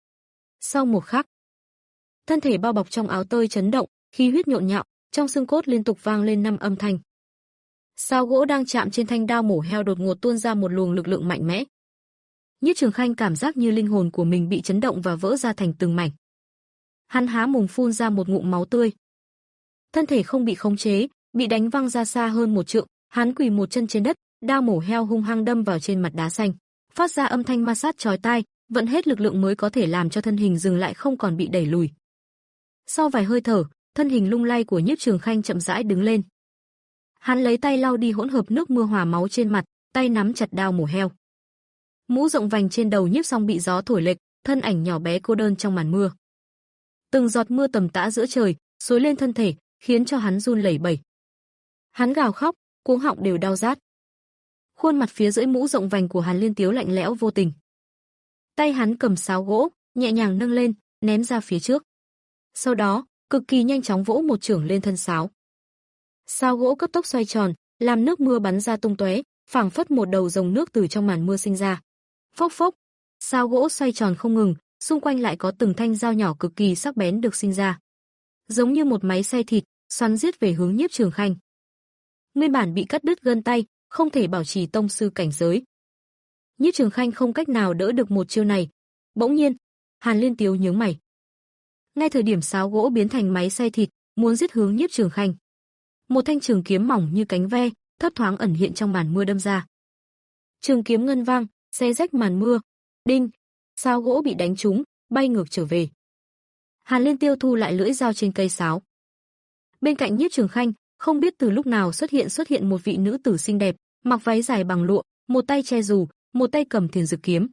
Sau một khắc, thân thể bao bọc trong áo tơi chấn động, khí huyết nhộn nhạo, trong xương cốt liên tục vang lên năm âm thanh. Sáo gỗ đang chạm trên thanh đao mổ heo đột ngột tuôn ra một luồng lực lượng mạnh mẽ. Nhiếp Trường Khanh cảm giác như linh hồn của mình bị chấn động và vỡ ra thành từng mảnh. Hắn há mồm phun ra một ngụm máu tươi. Thân thể không bị khống chế, bị đánh văng ra xa hơn một trượng, hắn quỳ một chân trên đất, đao mổ heo hung hăng đâm vào trên mặt đá xanh, phát ra âm thanh ma sát chói tai, vận hết lực lượng mới có thể làm cho thân hình dừng lại không còn bị đẩy lùi. Sau vài hơi thở, thân hình lung lay của Nhiếp Trường Khanh chậm rãi đứng lên. Hắn lấy tay lau đi hỗn hợp nước mưa hòa máu trên mặt, tay nắm chặt đao mổ heo. Mũ rộng vành trên đầu Nhiếp Song bị gió thổi lệch, thân ảnh nhỏ bé cô đơn trong màn mưa. Từng giọt mưa tầm tã giữa trời, xối lên thân thể, khiến cho hắn run lẩy bẩy. Hắn gào khóc, cuống họng đều đau rát. Khuôn mặt phía dưới mũ rộng vành của Hàn Liên Tiếu lạnh lẽo vô tình. Tay hắn cầm sáo gỗ, nhẹ nhàng nâng lên, ném ra phía trước. Sau đó, cực kỳ nhanh chóng vỗ một chưởng lên thân sáo. Sáo gỗ cấp tốc xoay tròn, làm nước mưa bắn ra tung tóe, phảng phất một đầu dòng nước từ trong màn mưa sinh ra. Phốc phốc, sáo gỗ xoay tròn không ngừng, xung quanh lại có từng thanh dao nhỏ cực kỳ sắc bén được sinh ra, giống như một máy xay thịt, xoắn giết về hướng Nhiếp Trường Khanh. Nguyên bản bị cắt đứt gân tay, không thể bảo trì tông sư cảnh giới. Nhiếp Trường Khanh không cách nào đỡ được một chiêu này. Bỗng nhiên, Hàn Liên Tiếu nhướng mày. Ngay thời điểm sáo gỗ biến thành máy xay thịt, muốn giết hướng Nhiếp Trường Khanh, một thanh trường kiếm mỏng như cánh ve, thấp thoáng ẩn hiện trong màn mưa đâm ra. Trường kiếm ngân vang, xé rách màn mưa. Đinh, sáo gỗ bị đánh trúng, bay ngược trở về. Hàn Liên Tiêu thu lại lưỡi dao trên cây sáo. Bên cạnh Nhiếp Trường Khanh, không biết từ lúc nào xuất hiện xuất hiện một vị nữ tử xinh đẹp, mặc váy dài bằng lụa, một tay che dù, một tay cầm thiền dực kiếm.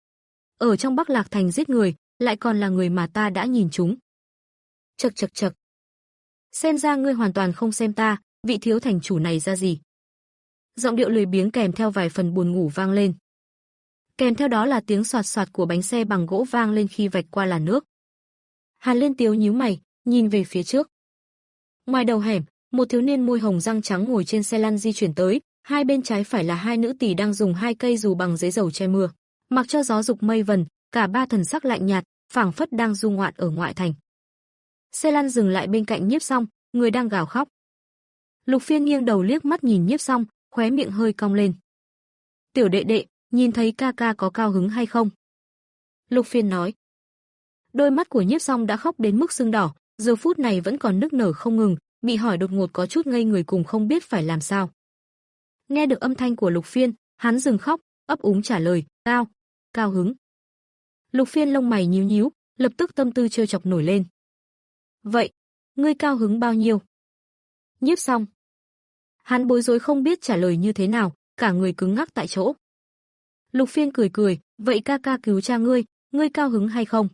Ở trong Bắc Lạc Thành giết người, lại còn là người mà ta đã nhìn trúng. Chậc chậc chậc. Xem ra ngươi hoàn toàn không xem ta, vị thiếu thành chủ này ra gì. Giọng điệu lười biếng kèm theo vài phần buồn ngủ vang lên. Kèm theo đó là tiếng xoạt xoạt của bánh xe bằng gỗ vang lên khi vạch qua làn nước. Hàn Liên Tiếu nhíu mày, nhìn về phía trước. Ngoài đầu hẻm, một thiếu niên môi hồng răng trắng ngồi trên xe lăn di chuyển tới, hai bên trái phải là hai nữ tỷ đang dùng hai cây dù bằng giấy dầu che mưa. Mặc cho gió dục mây vần, cả ba thần sắc lạnh nhạt, phảng phất đang du ngoạn ở ngoại thành. Xe lăn dừng lại bên cạnh Nhiếp Song, người đang gào khóc. Lục Phiên nghiêng đầu liếc mắt nhìn Nhiếp Song, khóe miệng hơi cong lên. "Tiểu đệ đệ, nhìn thấy ca ca có cao hứng hay không?" Lục Phiên nói. Đôi mắt của Nhiếp Song đã khóc đến mức sưng đỏ, giờ phút này vẫn còn nức nở không ngừng, bị hỏi đột ngột có chút ngây người cùng không biết phải làm sao. Nghe được âm thanh của Lục Phiên, hắn dừng khóc, ấp úng trả lời, "Cao, cao hứng." Lục Phiên lông mày nhíu nhíu, lập tức tâm tư trêu chọc nổi lên. "Vậy, ngươi cao hứng bao nhiêu?" Nhiếp Song. Hắn bối rối không biết trả lời như thế nào, cả người cứng ngắc tại chỗ. Lục Phiên cười cười, "Vậy ca ca cứu cha ngươi, ngươi cao hứng hay không?"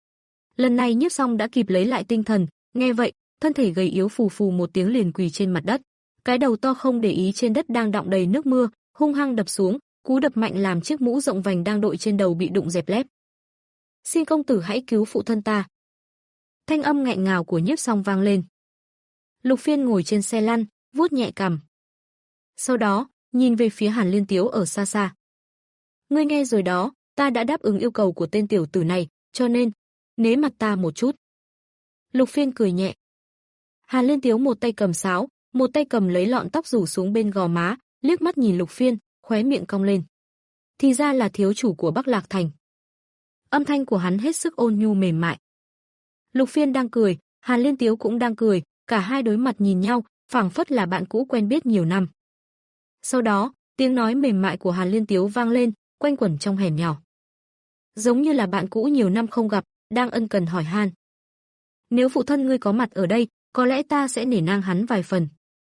Lần này Nhiếp Song đã kịp lấy lại tinh thần, nghe vậy, thân thể gầy yếu phù phù một tiếng liền quỳ trên mặt đất. Cái đầu to không để ý trên đất đang đọng đầy nước mưa, hung hăng đập xuống, cú đập mạnh làm chiếc mũ rộng vành đang đội trên đầu bị đụng dẹp lép. "Xin công tử hãy cứu phụ thân ta." Thanh âm nghẹn ngào của Nhiếp Song vang lên. Lục Phiên ngồi trên xe lăn, vuốt nhẹ cằm. Sau đó, nhìn về phía Hàn Liên Tiếu ở xa xa. "Ngươi nghe rồi đó, ta đã đáp ứng yêu cầu của tên tiểu tử này, cho nên, nể mặt ta một chút." Lục Phiên cười nhẹ. Hàn Liên Tiếu một tay cầm sáo, một tay cầm lấy lọn tóc rủ xuống bên gò má, liếc mắt nhìn Lục Phiên, khóe miệng cong lên. Thì ra là thiếu chủ của Bắc Lạc Thành. Âm thanh của hắn hết sức ôn nhu mềm mại. Lục Phiên đang cười, Hàn Liên Tiếu cũng đang cười, cả hai đối mặt nhìn nhau, phảng phất là bạn cũ quen biết nhiều năm. Sau đó, tiếng nói mềm mại của Hàn Liên Tiếu vang lên, quanh quẩn trong hẻm nhỏ. Giống như là bạn cũ nhiều năm không gặp, đang ân cần hỏi han. "Nếu phụ thân ngươi có mặt ở đây, có lẽ ta sẽ nể nang hắn vài phần.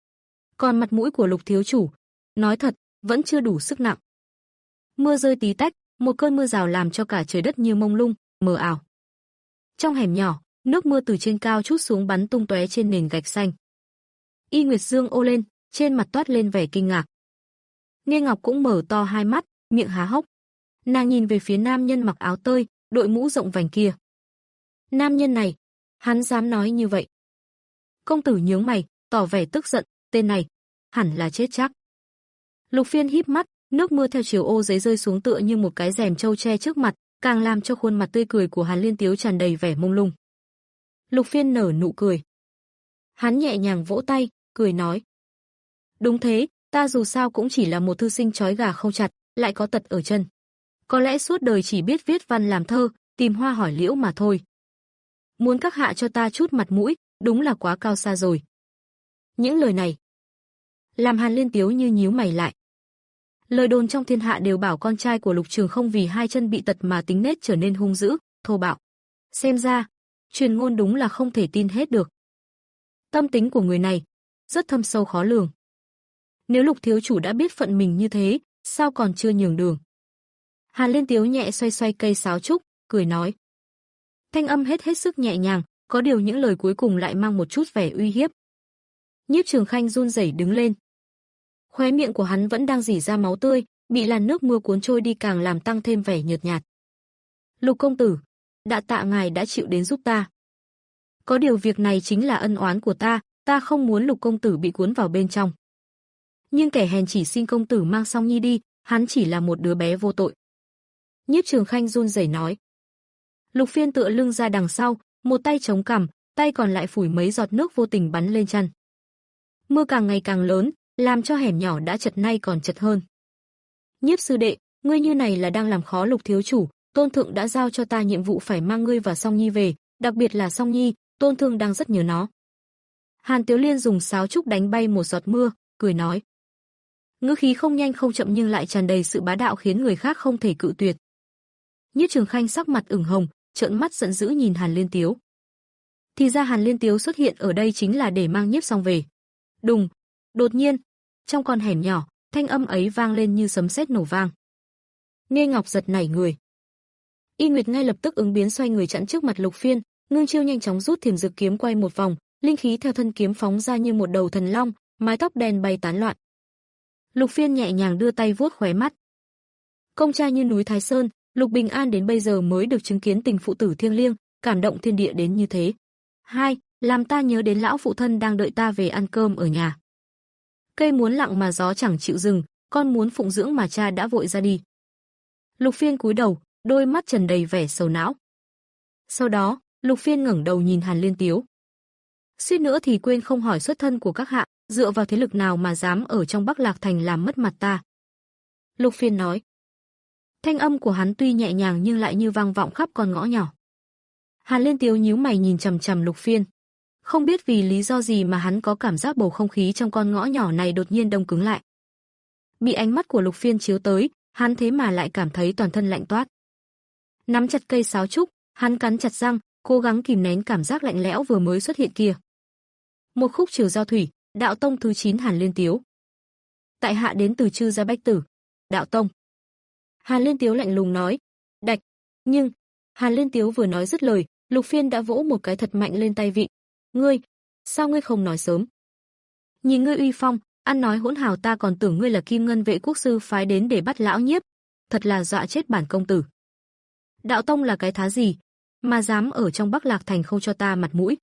Còn mặt mũi của Lục thiếu chủ, nói thật, vẫn chưa đủ sức nặng." Mưa rơi tí tách, một cơn mưa rào làm cho cả trời đất như mông lung, mờ ảo. Trong hẻm nhỏ, nước mưa từ trên cao trút xuống bắn tung tóe trên nền gạch xanh. Y Nguyệt Dương ô lên, trên mặt toát lên vẻ kinh ngạc. Nghe Ngọc cũng mở to hai mắt, miệng há hốc. Nàng nhìn về phía nam nhân mặc áo tơi, đội mũ rộng vành kia. Nam nhân này, hắn dám nói như vậy. Công tử nhướng mày, tỏ vẻ tức giận, tên này, hẳn là chết chắc. Lục Phiên híp mắt, nước mưa theo chiều ô giấy rơi xuống tựa như một cái rèm trâu che trước mặt, càng làm cho khuôn mặt tươi cười của Hàn Liên Tiếu tràn đầy vẻ mông lung. Lục Phiên nở nụ cười. Hắn nhẹ nhàng vỗ tay, cười nói. Đúng thế, ta dù sao cũng chỉ là một thư sinh trói gà không chặt, lại có tật ở chân. Có lẽ suốt đời chỉ biết viết văn làm thơ, tìm hoa hỏi liễu mà thôi. Muốn các hạ cho ta chút mặt mũi, đúng là quá cao xa rồi. Những lời này làm Hàn Liên Tiếu như nhíu mày lại. Lời đồn trong thiên hạ đều bảo con trai của Lục Trường không vì hai chân bị tật mà tính nết trở nên hung dữ, thô bạo. Xem ra, truyền ngôn đúng là không thể tin hết được. Tâm tính của người này rất thâm sâu khó lường. Nếu Lục thiếu chủ đã biết phận mình như thế, sao còn chưa nhường đường? Hàn Liên Tiếu nhẹ xoay xoay cây sáo trúc, cười nói. Thanh âm hết hết sức nhẹ nhàng, có điều những lời cuối cùng lại mang một chút vẻ uy hiếp. Nhiếp Trường Khanh run rẩy đứng lên. Khóe miệng của hắn vẫn đang rỉ ra máu tươi, bị làn nước mưa cuốn trôi đi càng làm tăng thêm vẻ nhợt nhạt. Lục công tử, đa tạ ngài đã chịu đến giúp ta. Có điều việc này chính là ân oán của ta, ta không muốn Lục công tử bị cuốn vào bên trong. Nhưng kẻ hèn chỉ xin công tử mang Song Nhi đi, hắn chỉ là một đứa bé vô tội. Nhiếp Trường Khanh run rẩy nói. Lục Phiên tựa lưng ra đằng sau, một tay chống cằm, tay còn lại phủi mấy giọt nước vô tình bắn lên chăn. Mưa càng ngày càng lớn, làm cho hẻm nhỏ đã chật nay còn chật hơn. Nhiếp sư đệ, ngươi như này là đang làm khó Lục thiếu chủ, Tôn thượng đã giao cho ta nhiệm vụ phải mang ngươi và Song Nhi về, đặc biệt là Song Nhi, Tôn thương đang rất nhớ nó. Hàn Tiếu Liên dùng sáo trúc đánh bay một giọt mưa, cười nói. Ngữ khí không nhanh không chậm nhưng lại tràn đầy sự bá đạo khiến người khác không thể cự tuyệt. Nhiếp Trường Khanh sắc mặt ửng hồng, trợn mắt giận dữ nhìn Hàn Liên Tiếu. Thì ra Hàn Liên Tiếu xuất hiện ở đây chính là để mang Nhiếp Song về. Đùng, đột nhiên, trong con hẻm nhỏ, thanh âm ấy vang lên như sấm sét nổ vang. Nghê Ngọc giật nảy người. Y Nguyệt ngay lập tức ứng biến xoay người chặn trước mặt Lục Phiên, Ngưng Chiêu nhanh chóng rút Thiểm Dược kiếm quay một vòng, linh khí theo thân kiếm phóng ra như một đầu thần long, mái tóc đen bay tán loạn. Lục Phiên nhẹ nhàng đưa tay vuốt khóe mắt. Công trai như núi Thái Sơn, Lục Bình An đến bây giờ mới được chứng kiến tình phụ tử thiêng liêng, cảm động thiên địa đến như thế. Hai, làm ta nhớ đến lão phụ thân đang đợi ta về ăn cơm ở nhà. Cây muốn lặng mà gió chẳng chịu dừng, con muốn phụng dưỡng mà cha đã vội ra đi. Lục Phiên cúi đầu, đôi mắt tràn đầy vẻ sầu não. Sau đó, Lục Phiên ngẩng đầu nhìn Hàn Liên Tiếu. Suýt nữa thì quên không hỏi xuất thân của các hạ, dựa vào thế lực nào mà dám ở trong Bắc Lạc Thành làm mất mặt ta. Lục Phiên nói. Thanh âm của hắn tuy nhẹ nhàng nhưng lại như vang vọng khắp con ngõ nhỏ. Hàn Liên Tiếu nhíu mày nhìn chằm chằm Lục Phiên. Không biết vì lý do gì mà hắn có cảm giác bầu không khí trong con ngõ nhỏ này đột nhiên đông cứng lại. Bị ánh mắt của Lục Phiên chiếu tới, hắn thế mà lại cảm thấy toàn thân lạnh toát. Nắm chặt cây sáo trúc, hắn cắn chặt răng, cố gắng kìm nén cảm giác lạnh lẽo vừa mới xuất hiện kia. Một khúc chiều giao thủy, đạo tông thứ chín Hàn Liên Tiếu. Tại hạ đến từ Trư Gia Bách Tử, đạo tông. Hàn Liên Tiếu lạnh lùng nói, đạch, nhưng, Hàn Liên Tiếu vừa nói dứt lời, Lục Phiên đã vỗ một cái thật mạnh lên tay vịn. Ngươi, sao ngươi không nói sớm? Nhìn ngươi uy phong, ăn nói hỗn hào ta còn tưởng ngươi là Kim Ngân Vệ quốc sư phái đến để bắt lão Nhiếp, thật là dọa chết bản công tử. Đạo tông là cái thá gì, mà dám ở trong Bắc Lạc Thành không cho ta mặt mũi?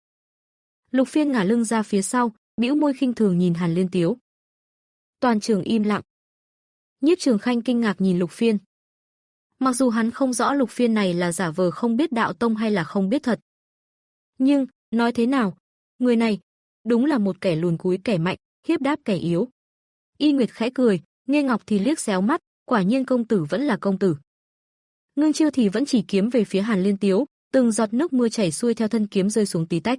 Lục Phiên ngả lưng ra phía sau, bĩu môi khinh thường nhìn Hàn Liên Tiếu. Toàn trường im lặng. Nhiếp Trường Khanh kinh ngạc nhìn Lục Phiên. Mặc dù hắn không rõ Lục Phiên này là giả vờ không biết đạo tông hay là không biết thật. Nhưng, nói thế nào, người này, đúng là một kẻ luồn cúi kẻ mạnh, hiếp đáp kẻ yếu. Y Nguyệt khẽ cười, Nghê Ngọc thì liếc xéo mắt, quả nhiên công tử vẫn là công tử. Ngưng Chiêu thì vẫn chỉ kiếm về phía Hàn Liên Tiếu, từng giọt nước mưa chảy xuôi theo thân kiếm rơi xuống tí tách.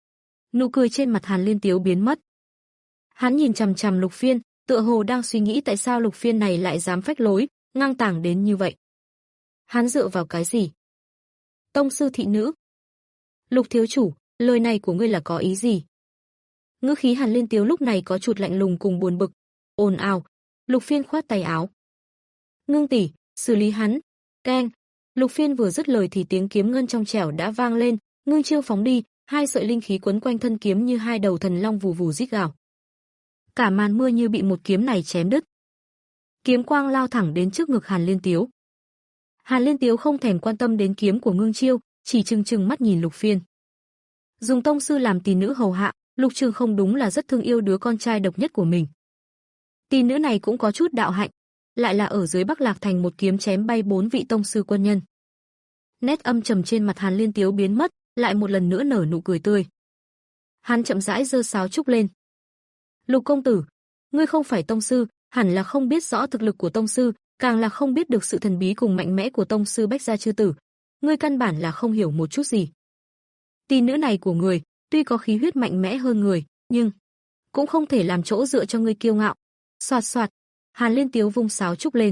Nụ cười trên mặt Hàn Liên Tiếu biến mất. Hắn nhìn chằm chằm Lục Phiên, tựa hồ đang suy nghĩ tại sao Lục Phiên này lại dám phách lối, ngang tàng đến như vậy. Hắn dựa vào cái gì? Tông sư thị nữ. Lục thiếu chủ, lời này của ngươi là có ý gì? Ngữ khí Hàn Liên Tiếu lúc này có chút lạnh lùng cùng buồn bực. Ồn ào. Lục Phiên khoát tay áo. Ngưng tỷ, xử lý hắn. Keng. Lục Phiên vừa dứt lời thì tiếng kiếm ngân trong trẻo đã vang lên, Ngưng Chiêu phóng đi, hai sợi linh khí quấn quanh thân kiếm như hai đầu thần long vù vù rít gào. Cả màn mưa như bị một kiếm này chém đứt. Kiếm quang lao thẳng đến trước ngực Hàn Liên Tiếu. Hàn Liên Tiếu không thèm quan tâm đến kiếm của Ngưng Chiêu, chỉ trừng trừng mắt nhìn Lục Phiên. Dùng tông sư làm tỷ nữ hầu hạ, Lục Trường không đúng là rất thương yêu đứa con trai độc nhất của mình. Tỷ nữ này cũng có chút đạo hạnh, lại là ở dưới Bắc Lạc Thành một kiếm chém bay bốn vị tông sư quân nhân. Nét âm trầm trên mặt Hàn Liên Tiếu biến mất, lại một lần nữa nở nụ cười tươi. Hắn chậm rãi giơ sáo trúc lên. Lục công tử, ngươi không phải tông sư, hẳn là không biết rõ thực lực của tông sư, càng là không biết được sự thần bí cùng mạnh mẽ của tông sư Bách Gia Chư Tử. Ngươi căn bản là không hiểu một chút gì. Tỷ nữ này của người, tuy có khí huyết mạnh mẽ hơn người, nhưng cũng không thể làm chỗ dựa cho ngươi kiêu ngạo. Soạt soạt, Hàn Liên Tiếu vung sáo trúc lên,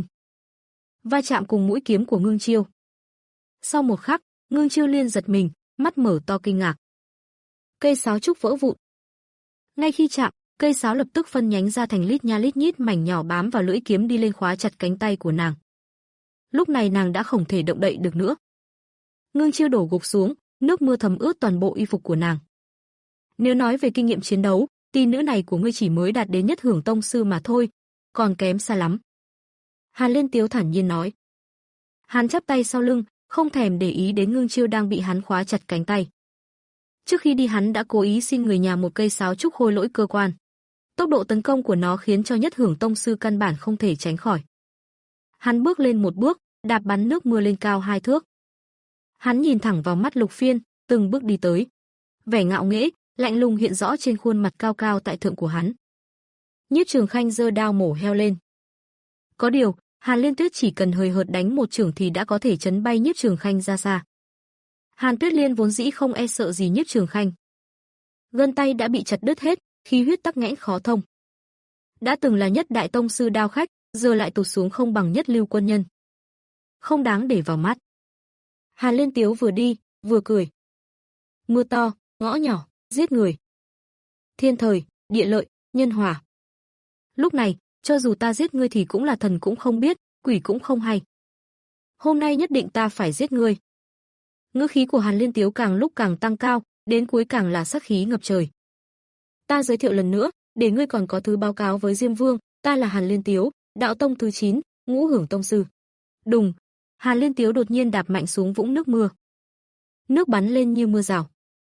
va chạm cùng mũi kiếm của Ngưng Chiêu. Sau một khắc, Ngưng Chiêu Liên giật mình, mắt mở to kinh ngạc. Cây sáo trúc vỡ vụn. Ngay khi chạm, cây sáo lập tức phân nhánh ra thành lít nha lít nhít mảnh nhỏ bám vào lưỡi kiếm đi lên khóa chặt cánh tay của nàng. Lúc này nàng đã không thể động đậy được nữa. Ngưng Chiêu đổ gục xuống, nước mưa thấm ướt toàn bộ y phục của nàng. Nếu nói về kinh nghiệm chiến đấu, tỷ nữ này của ngươi chỉ mới đạt đến nhất hưởng tông sư mà thôi, còn kém xa lắm. Hàn Liên Tiếu thản nhiên nói. Hắn chắp tay sau lưng, không thèm để ý đến Ngưng Chiêu đang bị hắn khóa chặt cánh tay. Trước khi đi hắn đã cố ý xin người nhà một cây sáo trúc khôi lỗi cơ quan. Tốc độ tấn công của nó khiến cho nhất hưởng tông sư căn bản không thể tránh khỏi. Hắn bước lên một bước, đạp bắn nước mưa lên cao hai thước. Hắn nhìn thẳng vào mắt Lục Phiên, từng bước đi tới. Vẻ ngạo nghễ, lạnh lùng hiện rõ trên khuôn mặt cao cao tại thượng của hắn. Nhiếp Trường Khanh giơ đao mổ heo lên. Có điều, Hàn Liên Tuyết chỉ cần hời hợt đánh một chưởng thì đã có thể chấn bay Nhiếp Trường Khanh ra xa. Hàn Tuyết Liên vốn dĩ không e sợ gì Nhiếp Trường Khanh. Gân tay đã bị chặt đứt hết, khí huyết tắc nghẽn khó thông. Đã từng là nhất đại tông sư đao khách, giờ lại tụt xuống không bằng nhất lưu quân nhân. Không đáng để vào mắt. Hàn Liên Tiếu vừa đi, vừa cười. Mưa to, ngõ nhỏ, giết người. Thiên thời, địa lợi, nhân hòa. Lúc này, cho dù ta giết ngươi thì cũng là thần cũng không biết, quỷ cũng không hay. Hôm nay nhất định ta phải giết ngươi. Ngữ khí của Hàn Liên Tiếu càng lúc càng tăng cao, đến cuối càng là sát khí ngập trời. Ta giới thiệu lần nữa, để ngươi còn có thứ báo cáo với Diêm Vương, ta là Hàn Liên Tiếu, đạo tông thứ chín, ngũ hưởng tông sư. Đùng, Hàn Liên Tiếu đột nhiên đạp mạnh xuống vũng nước mưa. Nước bắn lên như mưa rào.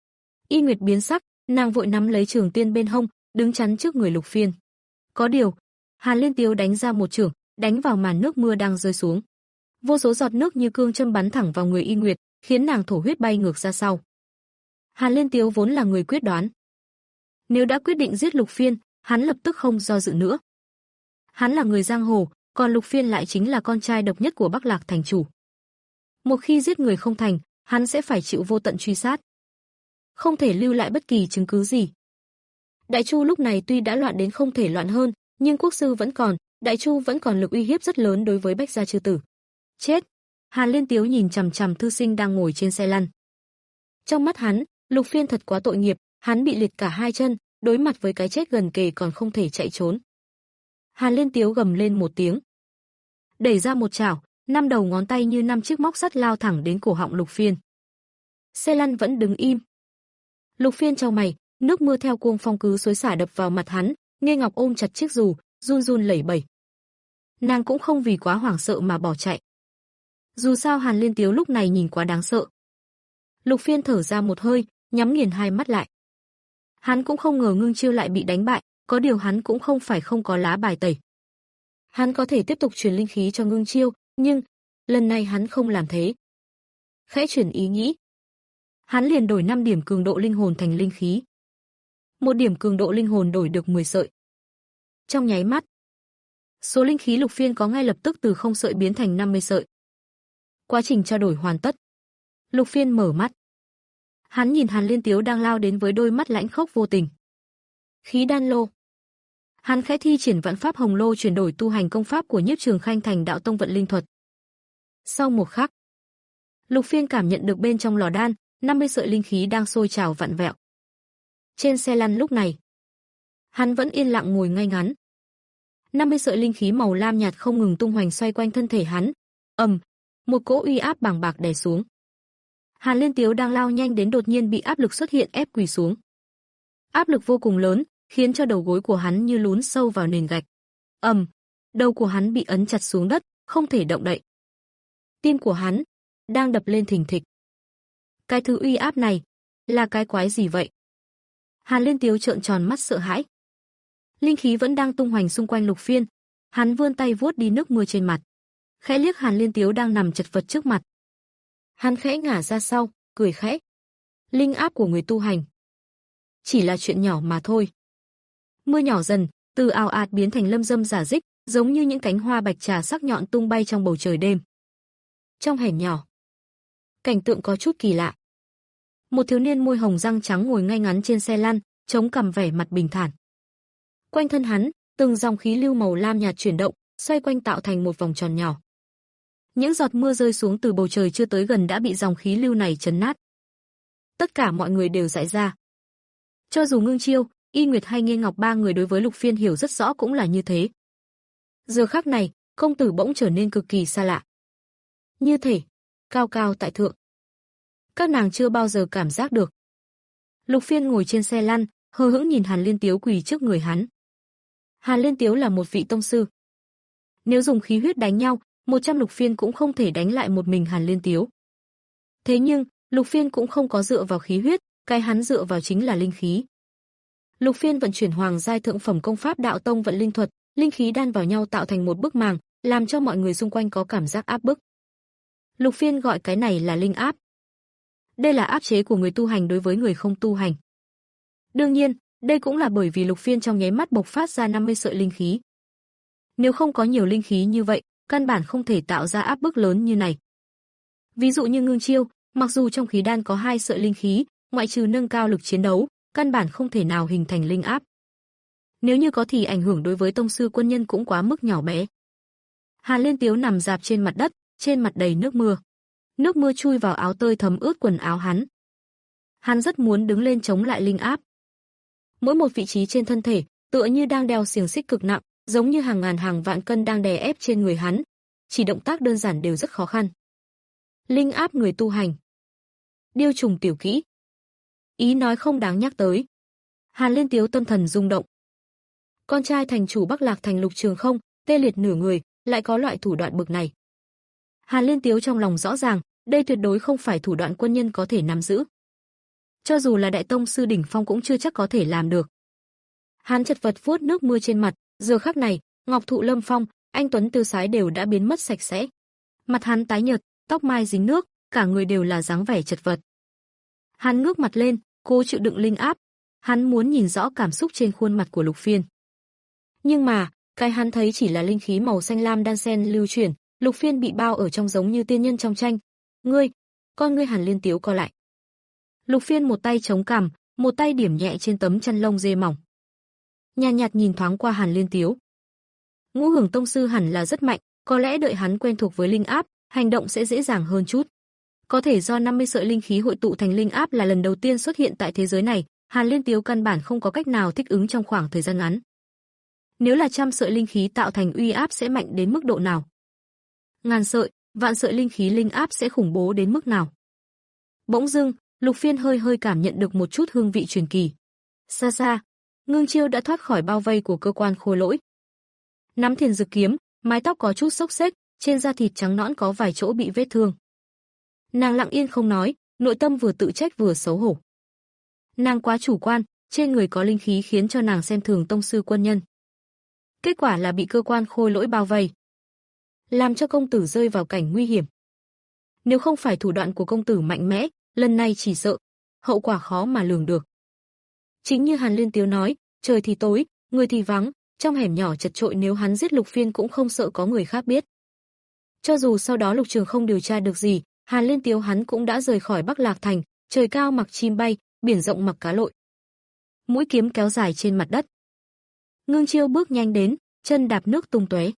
Y Nguyệt biến sắc, nàng vội nắm lấy trường tiên bên hông, đứng chắn trước người Lục Phiên. Có điều, Hàn Liên Tiếu đánh ra một chưởng, đánh vào màn nước mưa đang rơi xuống. Vô số giọt nước như cương châm bắn thẳng vào người Y Nguyệt, khiến nàng thổ huyết bay ngược ra sau. Hàn Liên Tiếu vốn là người quyết đoán. Nếu đã quyết định giết Lục Phiên, hắn lập tức không do dự nữa. Hắn là người giang hồ, còn Lục Phiên lại chính là con trai độc nhất của Bắc Lạc thành chủ. Một khi giết người không thành, hắn sẽ phải chịu vô tận truy sát. Không thể lưu lại bất kỳ chứng cứ gì. Đại Chu lúc này tuy đã loạn đến không thể loạn hơn, nhưng quốc sư vẫn còn, Đại Chu vẫn còn lực uy hiếp rất lớn đối với Bách Gia Chư Tử. Chết! Hàn Liên Tiếu nhìn chằm chằm thư sinh đang ngồi trên xe lăn. Trong mắt hắn, Lục Phiên thật quá tội nghiệp, hắn bị liệt cả hai chân, đối mặt với cái chết gần kề còn không thể chạy trốn. Hàn Liên Tiếu gầm lên một tiếng, đẩy ra một chảo, năm đầu ngón tay như năm chiếc móc sắt lao thẳng đến cổ họng Lục Phiên. Xe lăn vẫn đứng im. Lục Phiên chau mày, nước mưa theo cuồng phong cứ xối xả đập vào mặt hắn, Nghê Ngọc ôm chặt chiếc dù, run run lẩy bẩy. Nàng cũng không vì quá hoảng sợ mà bỏ chạy. Dù sao Hàn Liên Tiếu lúc này nhìn quá đáng sợ. Lục Phiên thở ra một hơi, nhắm nghiền hai mắt lại. Hắn cũng không ngờ Ngưng Chiêu lại bị đánh bại, có điều hắn cũng không phải không có lá bài tẩy. Hắn có thể tiếp tục truyền linh khí cho Ngưng Chiêu, nhưng lần này hắn không làm thế. Khẽ chuyển ý nghĩ, hắn liền đổi năm điểm cường độ linh hồn thành linh khí. Một điểm cường độ linh hồn đổi được mười sợi. Trong nháy mắt, số linh khí Lục Phiên có ngay lập tức từ không sợi biến thành năm mươi sợi. Quá trình trao đổi hoàn tất. Lục Phiên mở mắt. Hắn nhìn Hàn Liên Tiếu đang lao đến với đôi mắt lãnh khốc vô tình. Khí đan lô. Hắn khẽ thi triển vạn pháp hồng lô chuyển đổi tu hành công pháp của Nhiếp Trường Khanh thành đạo tông vận linh thuật. Sau một khắc, Lục Phiên cảm nhận được bên trong lò đan, năm mươi sợi linh khí đang sôi trào vặn vẹo. Trên xe lăn lúc này, hắn vẫn yên lặng ngồi ngay ngắn. năm mươi sợi linh khí màu lam nhạt không ngừng tung hoành xoay quanh thân thể hắn. Ầm, một cỗ uy áp bàng bạc đè xuống. Hàn Liên Tiếu đang lao nhanh đến đột nhiên bị áp lực xuất hiện ép quỳ xuống. Áp lực vô cùng lớn, khiến cho đầu gối của hắn như lún sâu vào nền gạch. Ầm, đầu của hắn bị ấn chặt xuống đất, không thể động đậy. Tim của hắn đang đập lên thình thịch. Cái thứ uy áp này là cái quái gì vậy? Hàn Liên Tiếu trợn tròn mắt sợ hãi. Linh khí vẫn đang tung hoành xung quanh Lục Phiên, hắn vươn tay vuốt đi nước mưa trên mặt. Khẽ liếc Hàn Liên Tiếu đang nằm chật vật trước mặt. Hắn khẽ ngả ra sau, cười khẽ. Linh áp của người tu hành chỉ là chuyện nhỏ mà thôi. Mưa nhỏ dần, từ ào ạt biến thành lâm dâm rả rích, giống như những cánh hoa bạch trà sắc nhọn tung bay trong bầu trời đêm. Trong hẻm nhỏ, cảnh tượng có chút kỳ lạ. Một thiếu niên môi hồng răng trắng ngồi ngay ngắn trên xe lăn, chống cằm vẻ mặt bình thản. Quanh thân hắn, từng dòng khí lưu màu lam nhạt chuyển động, xoay quanh tạo thành một vòng tròn nhỏ. Những giọt mưa rơi xuống từ bầu trời chưa tới gần đã bị dòng khí lưu này chấn nát. Tất cả mọi người đều dại ra. Cho dù Ngưng Chiêu, Y Nguyệt hay Nghiên Ngọc ba người đối với Lục Phiên hiểu rất rõ cũng là như thế. Giờ khắc này, công tử bỗng trở nên cực kỳ xa lạ. Như thể cao cao tại thượng. Các nàng chưa bao giờ cảm giác được. Lục Phiên ngồi trên xe lăn, hờ hững nhìn Hàn Liên Tiếu quỳ trước người hắn. Hàn Liên Tiếu là một vị tông sư. Nếu dùng khí huyết đánh nhau, một trăm Lục Phiên cũng không thể đánh lại một mình Hàn Liên Tiếu. Thế nhưng, Lục Phiên cũng không có dựa vào khí huyết, cái hắn dựa vào chính là linh khí. Lục Phiên vận chuyển hoàng giai thượng phẩm công pháp Đạo Tông vận linh thuật, linh khí đan vào nhau tạo thành một bức màng, làm cho mọi người xung quanh có cảm giác áp bức. Lục Phiên gọi cái này là linh áp. Đây là áp chế của người tu hành đối với người không tu hành. Đương nhiên, đây cũng là bởi vì Lục Phiên trong nháy mắt bộc phát ra năm mươi sợi linh khí. Nếu không có nhiều linh khí như vậy, căn bản không thể tạo ra áp bức lớn như này. Ví dụ như Ngưng Chiêu, mặc dù trong khí đan có hai sợi linh khí, ngoại trừ nâng cao lực chiến đấu, căn bản không thể nào hình thành linh áp. Nếu như có thì ảnh hưởng đối với tông sư quân nhân cũng quá mức nhỏ bé. Hàn Liên Tiếu nằm rạp trên mặt đất, trên mặt đầy nước mưa. Nước mưa chui vào áo tơi thấm ướt quần áo hắn. Hắn rất muốn đứng lên chống lại linh áp. Mỗi một vị trí trên thân thể, tựa như đang đeo xiềng xích cực nặng, giống như hàng ngàn hàng vạn cân đang đè ép trên người hắn. Chỉ động tác đơn giản đều rất khó khăn. Linh áp người tu hành. Điêu trùng tiểu kỹ. Ý nói không đáng nhắc tới. Hàn Liên Tiếu tâm thần rung động. Con trai thành chủ Bắc Lạc thành Lục Trường Không, tê liệt nửa người, lại có loại thủ đoạn bực này. Hàn Liên Tiếu trong lòng rõ ràng, đây tuyệt đối không phải thủ đoạn quân nhân có thể nắm giữ. Cho dù là đại tông sư đỉnh phong cũng chưa chắc có thể làm được. Hắn chật vật vuốt nước mưa trên mặt, giờ khắc này, ngọc thụ lâm phong, anh tuấn tiêu sái đều đã biến mất sạch sẽ. Mặt hắn tái nhợt, tóc mai dính nước, cả người đều là dáng vẻ chật vật. Hắn ngước mặt lên, cố chịu đựng linh áp. Hắn muốn nhìn rõ cảm xúc trên khuôn mặt của Lục Phiên. Nhưng mà, cái hắn thấy chỉ là linh khí màu xanh lam đan xen lưu chuyển, Lục Phiên bị bao ở trong giống như tiên nhân trong tranh. Ngươi, con ngươi Hàn Liên Tiếu co lại. Lục Phiên một tay chống cằm, một tay điểm nhẹ trên tấm chăn lông dê mỏng. Nhàn nhạt, nhạt nhìn thoáng qua Hàn Liên Tiếu. Ngũ Hưởng tông sư hẳn là rất mạnh, có lẽ đợi hắn quen thuộc với linh áp, hành động sẽ dễ dàng hơn chút. Có thể do năm mươi sợi linh khí hội tụ thành linh áp là lần đầu tiên xuất hiện tại thế giới này, Hàn Liên Tiếu căn bản không có cách nào thích ứng trong khoảng thời gian ngắn. Nếu là trăm sợi linh khí tạo thành uy áp sẽ mạnh đến mức độ nào? Ngàn sợi, vạn sợi linh khí linh áp sẽ khủng bố đến mức nào? Bỗng dưng, Lục Phiên hơi hơi cảm nhận được một chút hương vị truyền kỳ. Xa xa, Ngưng Chiêu đã thoát khỏi bao vây của cơ quan khôi lỗi. Nắm thiền dực kiếm, mái tóc có chút xốc xếch, trên da thịt trắng nõn có vài chỗ bị vết thương. Nàng lặng yên không nói, nội tâm vừa tự trách vừa xấu hổ. Nàng quá chủ quan, trên người có linh khí khiến cho nàng xem thường tông sư quân nhân. Kết quả là bị cơ quan khôi lỗi bao vây, làm cho công tử rơi vào cảnh nguy hiểm. Nếu không phải thủ đoạn của công tử mạnh mẽ, lần này chỉ sợ hậu quả khó mà lường được. Chính như Hàn Liên Tiếu nói, trời thì tối, người thì vắng, trong hẻm nhỏ chật chội nếu hắn giết Lục Phiên cũng không sợ có người khác biết. Cho dù sau đó Lục Trường không điều tra được gì, Hàn Liên Tiếu hắn cũng đã rời khỏi Bắc Lạc thành, trời cao mặc chim bay, biển rộng mặc cá lội. Mũi kiếm kéo dài trên mặt đất. Ngưng Chiêu bước nhanh đến, chân đạp nước tung tóe.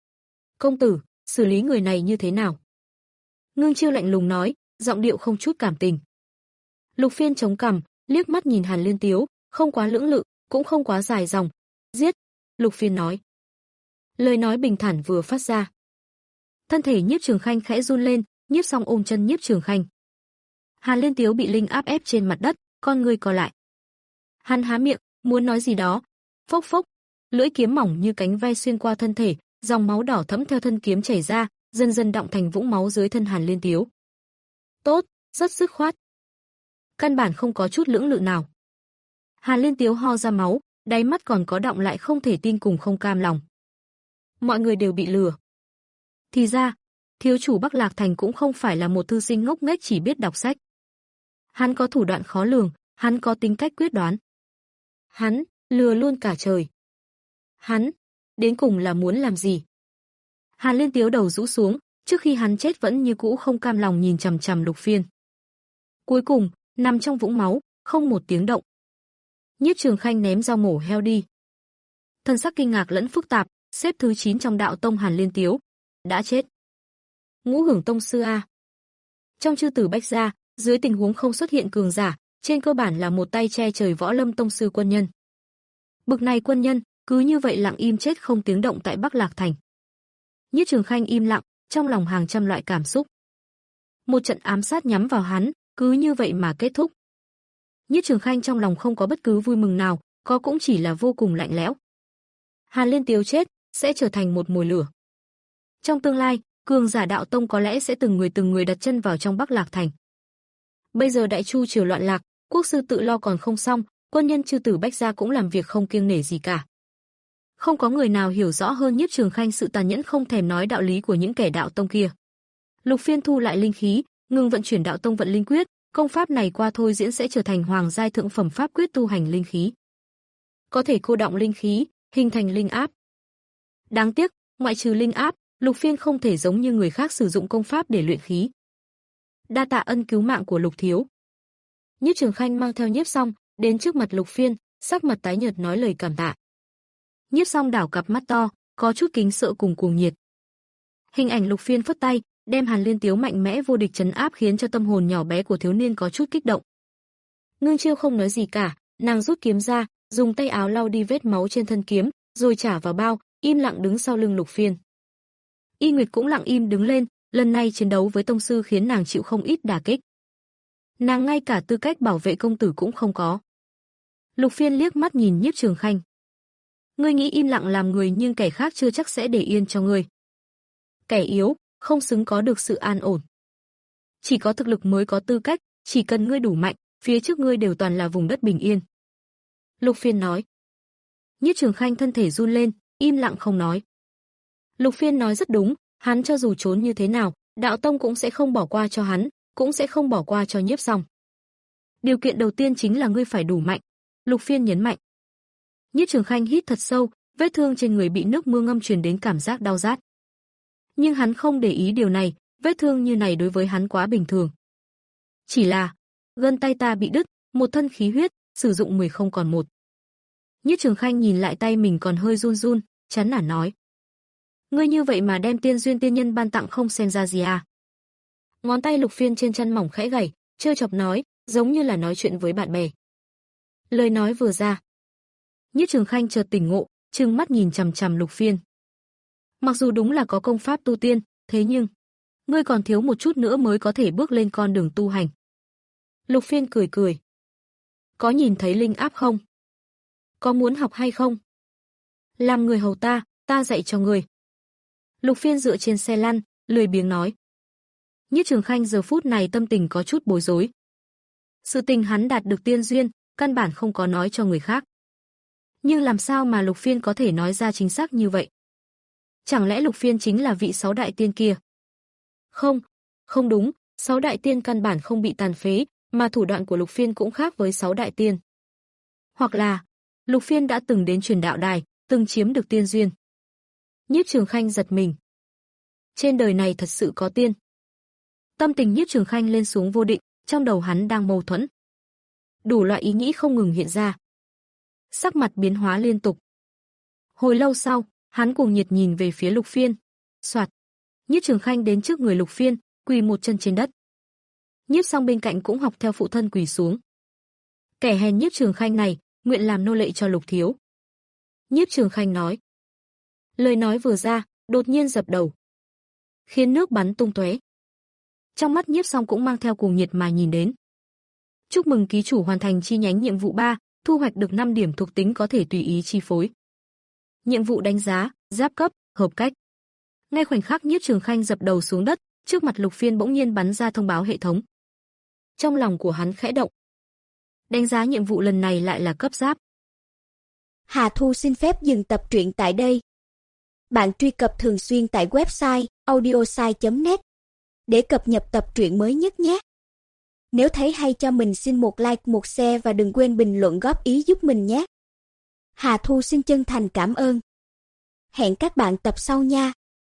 Công tử, xử lý người này như thế nào? Ngưng Chiêu lạnh lùng nói, giọng điệu không chút cảm tình. Lục Phiên chống cằm, liếc mắt nhìn Hàn Liên Tiếu, không quá lưỡng lự, cũng không quá dài dòng. Giết, Lục Phiên nói. Lời nói bình thản vừa phát ra. Thân thể Nhiếp Trường Khanh khẽ run lên, Nhiếp Song ôm chân Nhiếp Trường Khanh. Hàn Liên Tiếu bị linh áp ép trên mặt đất, con ngươi co lại. Hắn há miệng, muốn nói gì đó. Phốc phốc, lưỡi kiếm mỏng như cánh ve xuyên qua thân thể, dòng máu đỏ thẫm theo thân kiếm chảy ra, dần dần đọng thành vũng máu dưới thân Hàn Liên Tiếu. Tốt, rất dứt khoát. Căn bản không có chút lưỡng lự nào. Hàn Liên Tiếu ho ra máu, đáy mắt còn có đọng lại không thể tin cùng không cam lòng. Mọi người đều bị lừa. Thì ra, thiếu chủ Bắc Lạc Thành cũng không phải là một thư sinh ngốc nghếch chỉ biết đọc sách. Hắn có thủ đoạn khó lường, hắn có tính cách quyết đoán. Hắn lừa luôn cả trời. Hắn đến cùng là muốn làm gì? Hàn Liên Tiếu đầu rũ xuống, trước khi hắn chết vẫn như cũ không cam lòng nhìn chằm chằm Lục Phiên. Cuối cùng, nằm trong vũng máu, không một tiếng động. Nhiếp Trường Khanh ném dao mổ heo đi. Thân sắc kinh ngạc lẫn phức tạp, xếp thứ chín trong đạo tông Hàn Liên Tiếu. Đã chết. Ngũ Hưởng tông sư a. Trong chư tử Bách gia, dưới tình huống không xuất hiện cường giả, trên cơ bản là một tay che trời võ lâm tông sư quân nhân. Bực này quân nhân, cứ như vậy lặng im chết không tiếng động tại Bắc Lạc Thành. Nhiếp Trường Khanh im lặng, trong lòng hàng trăm loại cảm xúc. Một trận ám sát nhắm vào hắn, cứ như vậy mà kết thúc. Nhiếp Trường Khanh trong lòng không có bất cứ vui mừng nào, có cũng chỉ là vô cùng lạnh lẽo. Hàn Liên Tiếu chết, sẽ trở thành một mồi lửa. Trong tương lai, cường giả đạo tông có lẽ sẽ từng người từng người đặt chân vào trong Bắc Lạc Thành. Bây giờ Đại Chu triều loạn lạc, quốc sư tự lo còn không xong, quân nhân chư tử Bách gia cũng làm việc không kiêng nể gì cả. Không có người nào hiểu rõ hơn Nhiếp Trường Khanh sự tàn nhẫn không thèm nói đạo lý của những kẻ đạo tông kia. Lục Phiên thu lại linh khí, ngừng vận chuyển đạo tông vận linh quyết, công pháp này qua thôi diễn sẽ trở thành hoàng giai thượng phẩm pháp quyết tu hành linh khí. Có thể cô đọng linh khí, hình thành linh áp. Đáng tiếc, ngoại trừ linh áp, Lục Phiên không thể giống như người khác sử dụng công pháp để luyện khí. Đa tạ ân cứu mạng của Lục thiếu. Nhiếp Trường Khanh mang theo Nhiếp Song đến trước mặt Lục Phiên, sắc mặt tái nhợt nói lời cảm tạ. Nhiếp Song đảo cặp mắt to, có chút kính sợ cùng cuồng nhiệt. Hình ảnh Lục Phiên phất tay, đem Hàn Liên Tiếu mạnh mẽ vô địch trấn áp khiến cho tâm hồn nhỏ bé của thiếu niên có chút kích động. Ngưng Chiêu không nói gì cả, nàng rút kiếm ra, dùng tay áo lau đi vết máu trên thân kiếm, rồi trả vào bao, im lặng đứng sau lưng Lục Phiên. Y Nguyệt cũng lặng im đứng lên, lần này chiến đấu với tông sư khiến nàng chịu không ít đả kích. Nàng ngay cả tư cách bảo vệ công tử cũng không có. Lục Phiên liếc mắt nhìn Nhiếp Trường Khanh. Ngươi nghĩ im lặng làm người nhưng kẻ khác chưa chắc sẽ để yên cho ngươi. Kẻ yếu, không xứng có được sự an ổn. Chỉ có thực lực mới có tư cách, chỉ cần ngươi đủ mạnh, phía trước ngươi đều toàn là vùng đất bình yên. Lục Phiên nói. Nhiếp Trường Khanh thân thể run lên, im lặng không nói. Lục Phiên nói rất đúng, hắn cho dù trốn như thế nào, đạo tông cũng sẽ không bỏ qua cho hắn, cũng sẽ không bỏ qua cho Nhiếp Song. Điều kiện đầu tiên chính là ngươi phải đủ mạnh. Lục Phiên nhấn mạnh. Nhiếp Trường Khanh hít thật sâu, vết thương trên người bị nước mưa ngâm truyền đến cảm giác đau rát. Nhưng hắn không để ý điều này, vết thương như này đối với hắn quá bình thường. Chỉ là, gân tay ta bị đứt, một thân khí huyết, sử dụng mười không còn một. Nhiếp Trường Khanh nhìn lại tay mình còn hơi run run, chán nản nói. Ngươi như vậy mà đem tiên duyên tiên nhân ban tặng không xem ra gì à? Ngón tay Lục Phiên trên chân mỏng khẽ gảy, trêu chọc nói, giống như là nói chuyện với bạn bè. Lời nói vừa ra, Nhiếp Trường Khanh chợt tỉnh ngộ, trừng mắt nhìn chằm chằm Lục Phiên. Mặc dù đúng là có công pháp tu tiên, thế nhưng ngươi còn thiếu một chút nữa mới có thể bước lên con đường tu hành. Lục Phiên cười cười. Có nhìn thấy linh áp không? Có muốn học hay không? Làm người hầu ta, ta dạy cho ngươi. Lục Phiên dựa trên xe lăn, lười biếng nói. Nhiếp Trường Khanh giờ phút này tâm tình có chút bối rối. Sự tình hắn đạt được tiên duyên, căn bản không có nói cho người khác. Nhưng làm sao mà Lục Phiên có thể nói ra chính xác như vậy? Chẳng lẽ Lục Phiên chính là vị sáu đại tiên kia? Không, không đúng, sáu đại tiên căn bản không bị tàn phế, mà thủ đoạn của Lục Phiên cũng khác với sáu đại tiên. Hoặc là, Lục Phiên đã từng đến truyền đạo đài, từng chiếm được tiên duyên. Nhiếp Trường Khanh giật mình. Trên đời này thật sự có tiên. Tâm tình Nhiếp Trường Khanh lên xuống vô định, trong đầu hắn đang mâu thuẫn. Đủ loại ý nghĩ không ngừng hiện ra. Sắc mặt biến hóa liên tục. Hồi lâu sau, hắn cuồng nhiệt nhìn về phía Lục Phiên. Soạt. Nhiếp Trường Khanh đến trước người Lục Phiên, quỳ một chân trên đất. Nhiếp Song bên cạnh cũng học theo phụ thân quỳ xuống. Kẻ hèn Nhiếp Trường Khanh này, nguyện làm nô lệ cho Lục thiếu. Nhiếp Trường Khanh nói. Lời nói vừa ra, đột nhiên dập đầu, khiến nước bắn tung tóe. Trong mắt Nhiếp Song cũng mang theo cuồng nhiệt mà nhìn đến. Chúc mừng ký chủ hoàn thành chi nhánh nhiệm vụ ba, thu hoạch được năm điểm thuộc tính có thể tùy ý chi phối. Nhiệm vụ đánh giá, giáp cấp, hợp cách. Ngay khoảnh khắc Nhiếp Trường Khanh dập đầu xuống đất, trước mặt Lục Phiên bỗng nhiên bắn ra thông báo hệ thống. Trong lòng của hắn khẽ động. Đánh giá nhiệm vụ lần này lại là cấp giáp. Hà Thu xin phép dừng tập truyện tại đây. Bạn truy cập thường xuyên tại website audiosai chấm net để cập nhật tập truyện mới nhất nhé. Nếu thấy hay cho mình xin một like, một share và đừng quên bình luận góp ý giúp mình nhé. Hà Thu xin chân thành cảm ơn. Hẹn các bạn tập sau nha.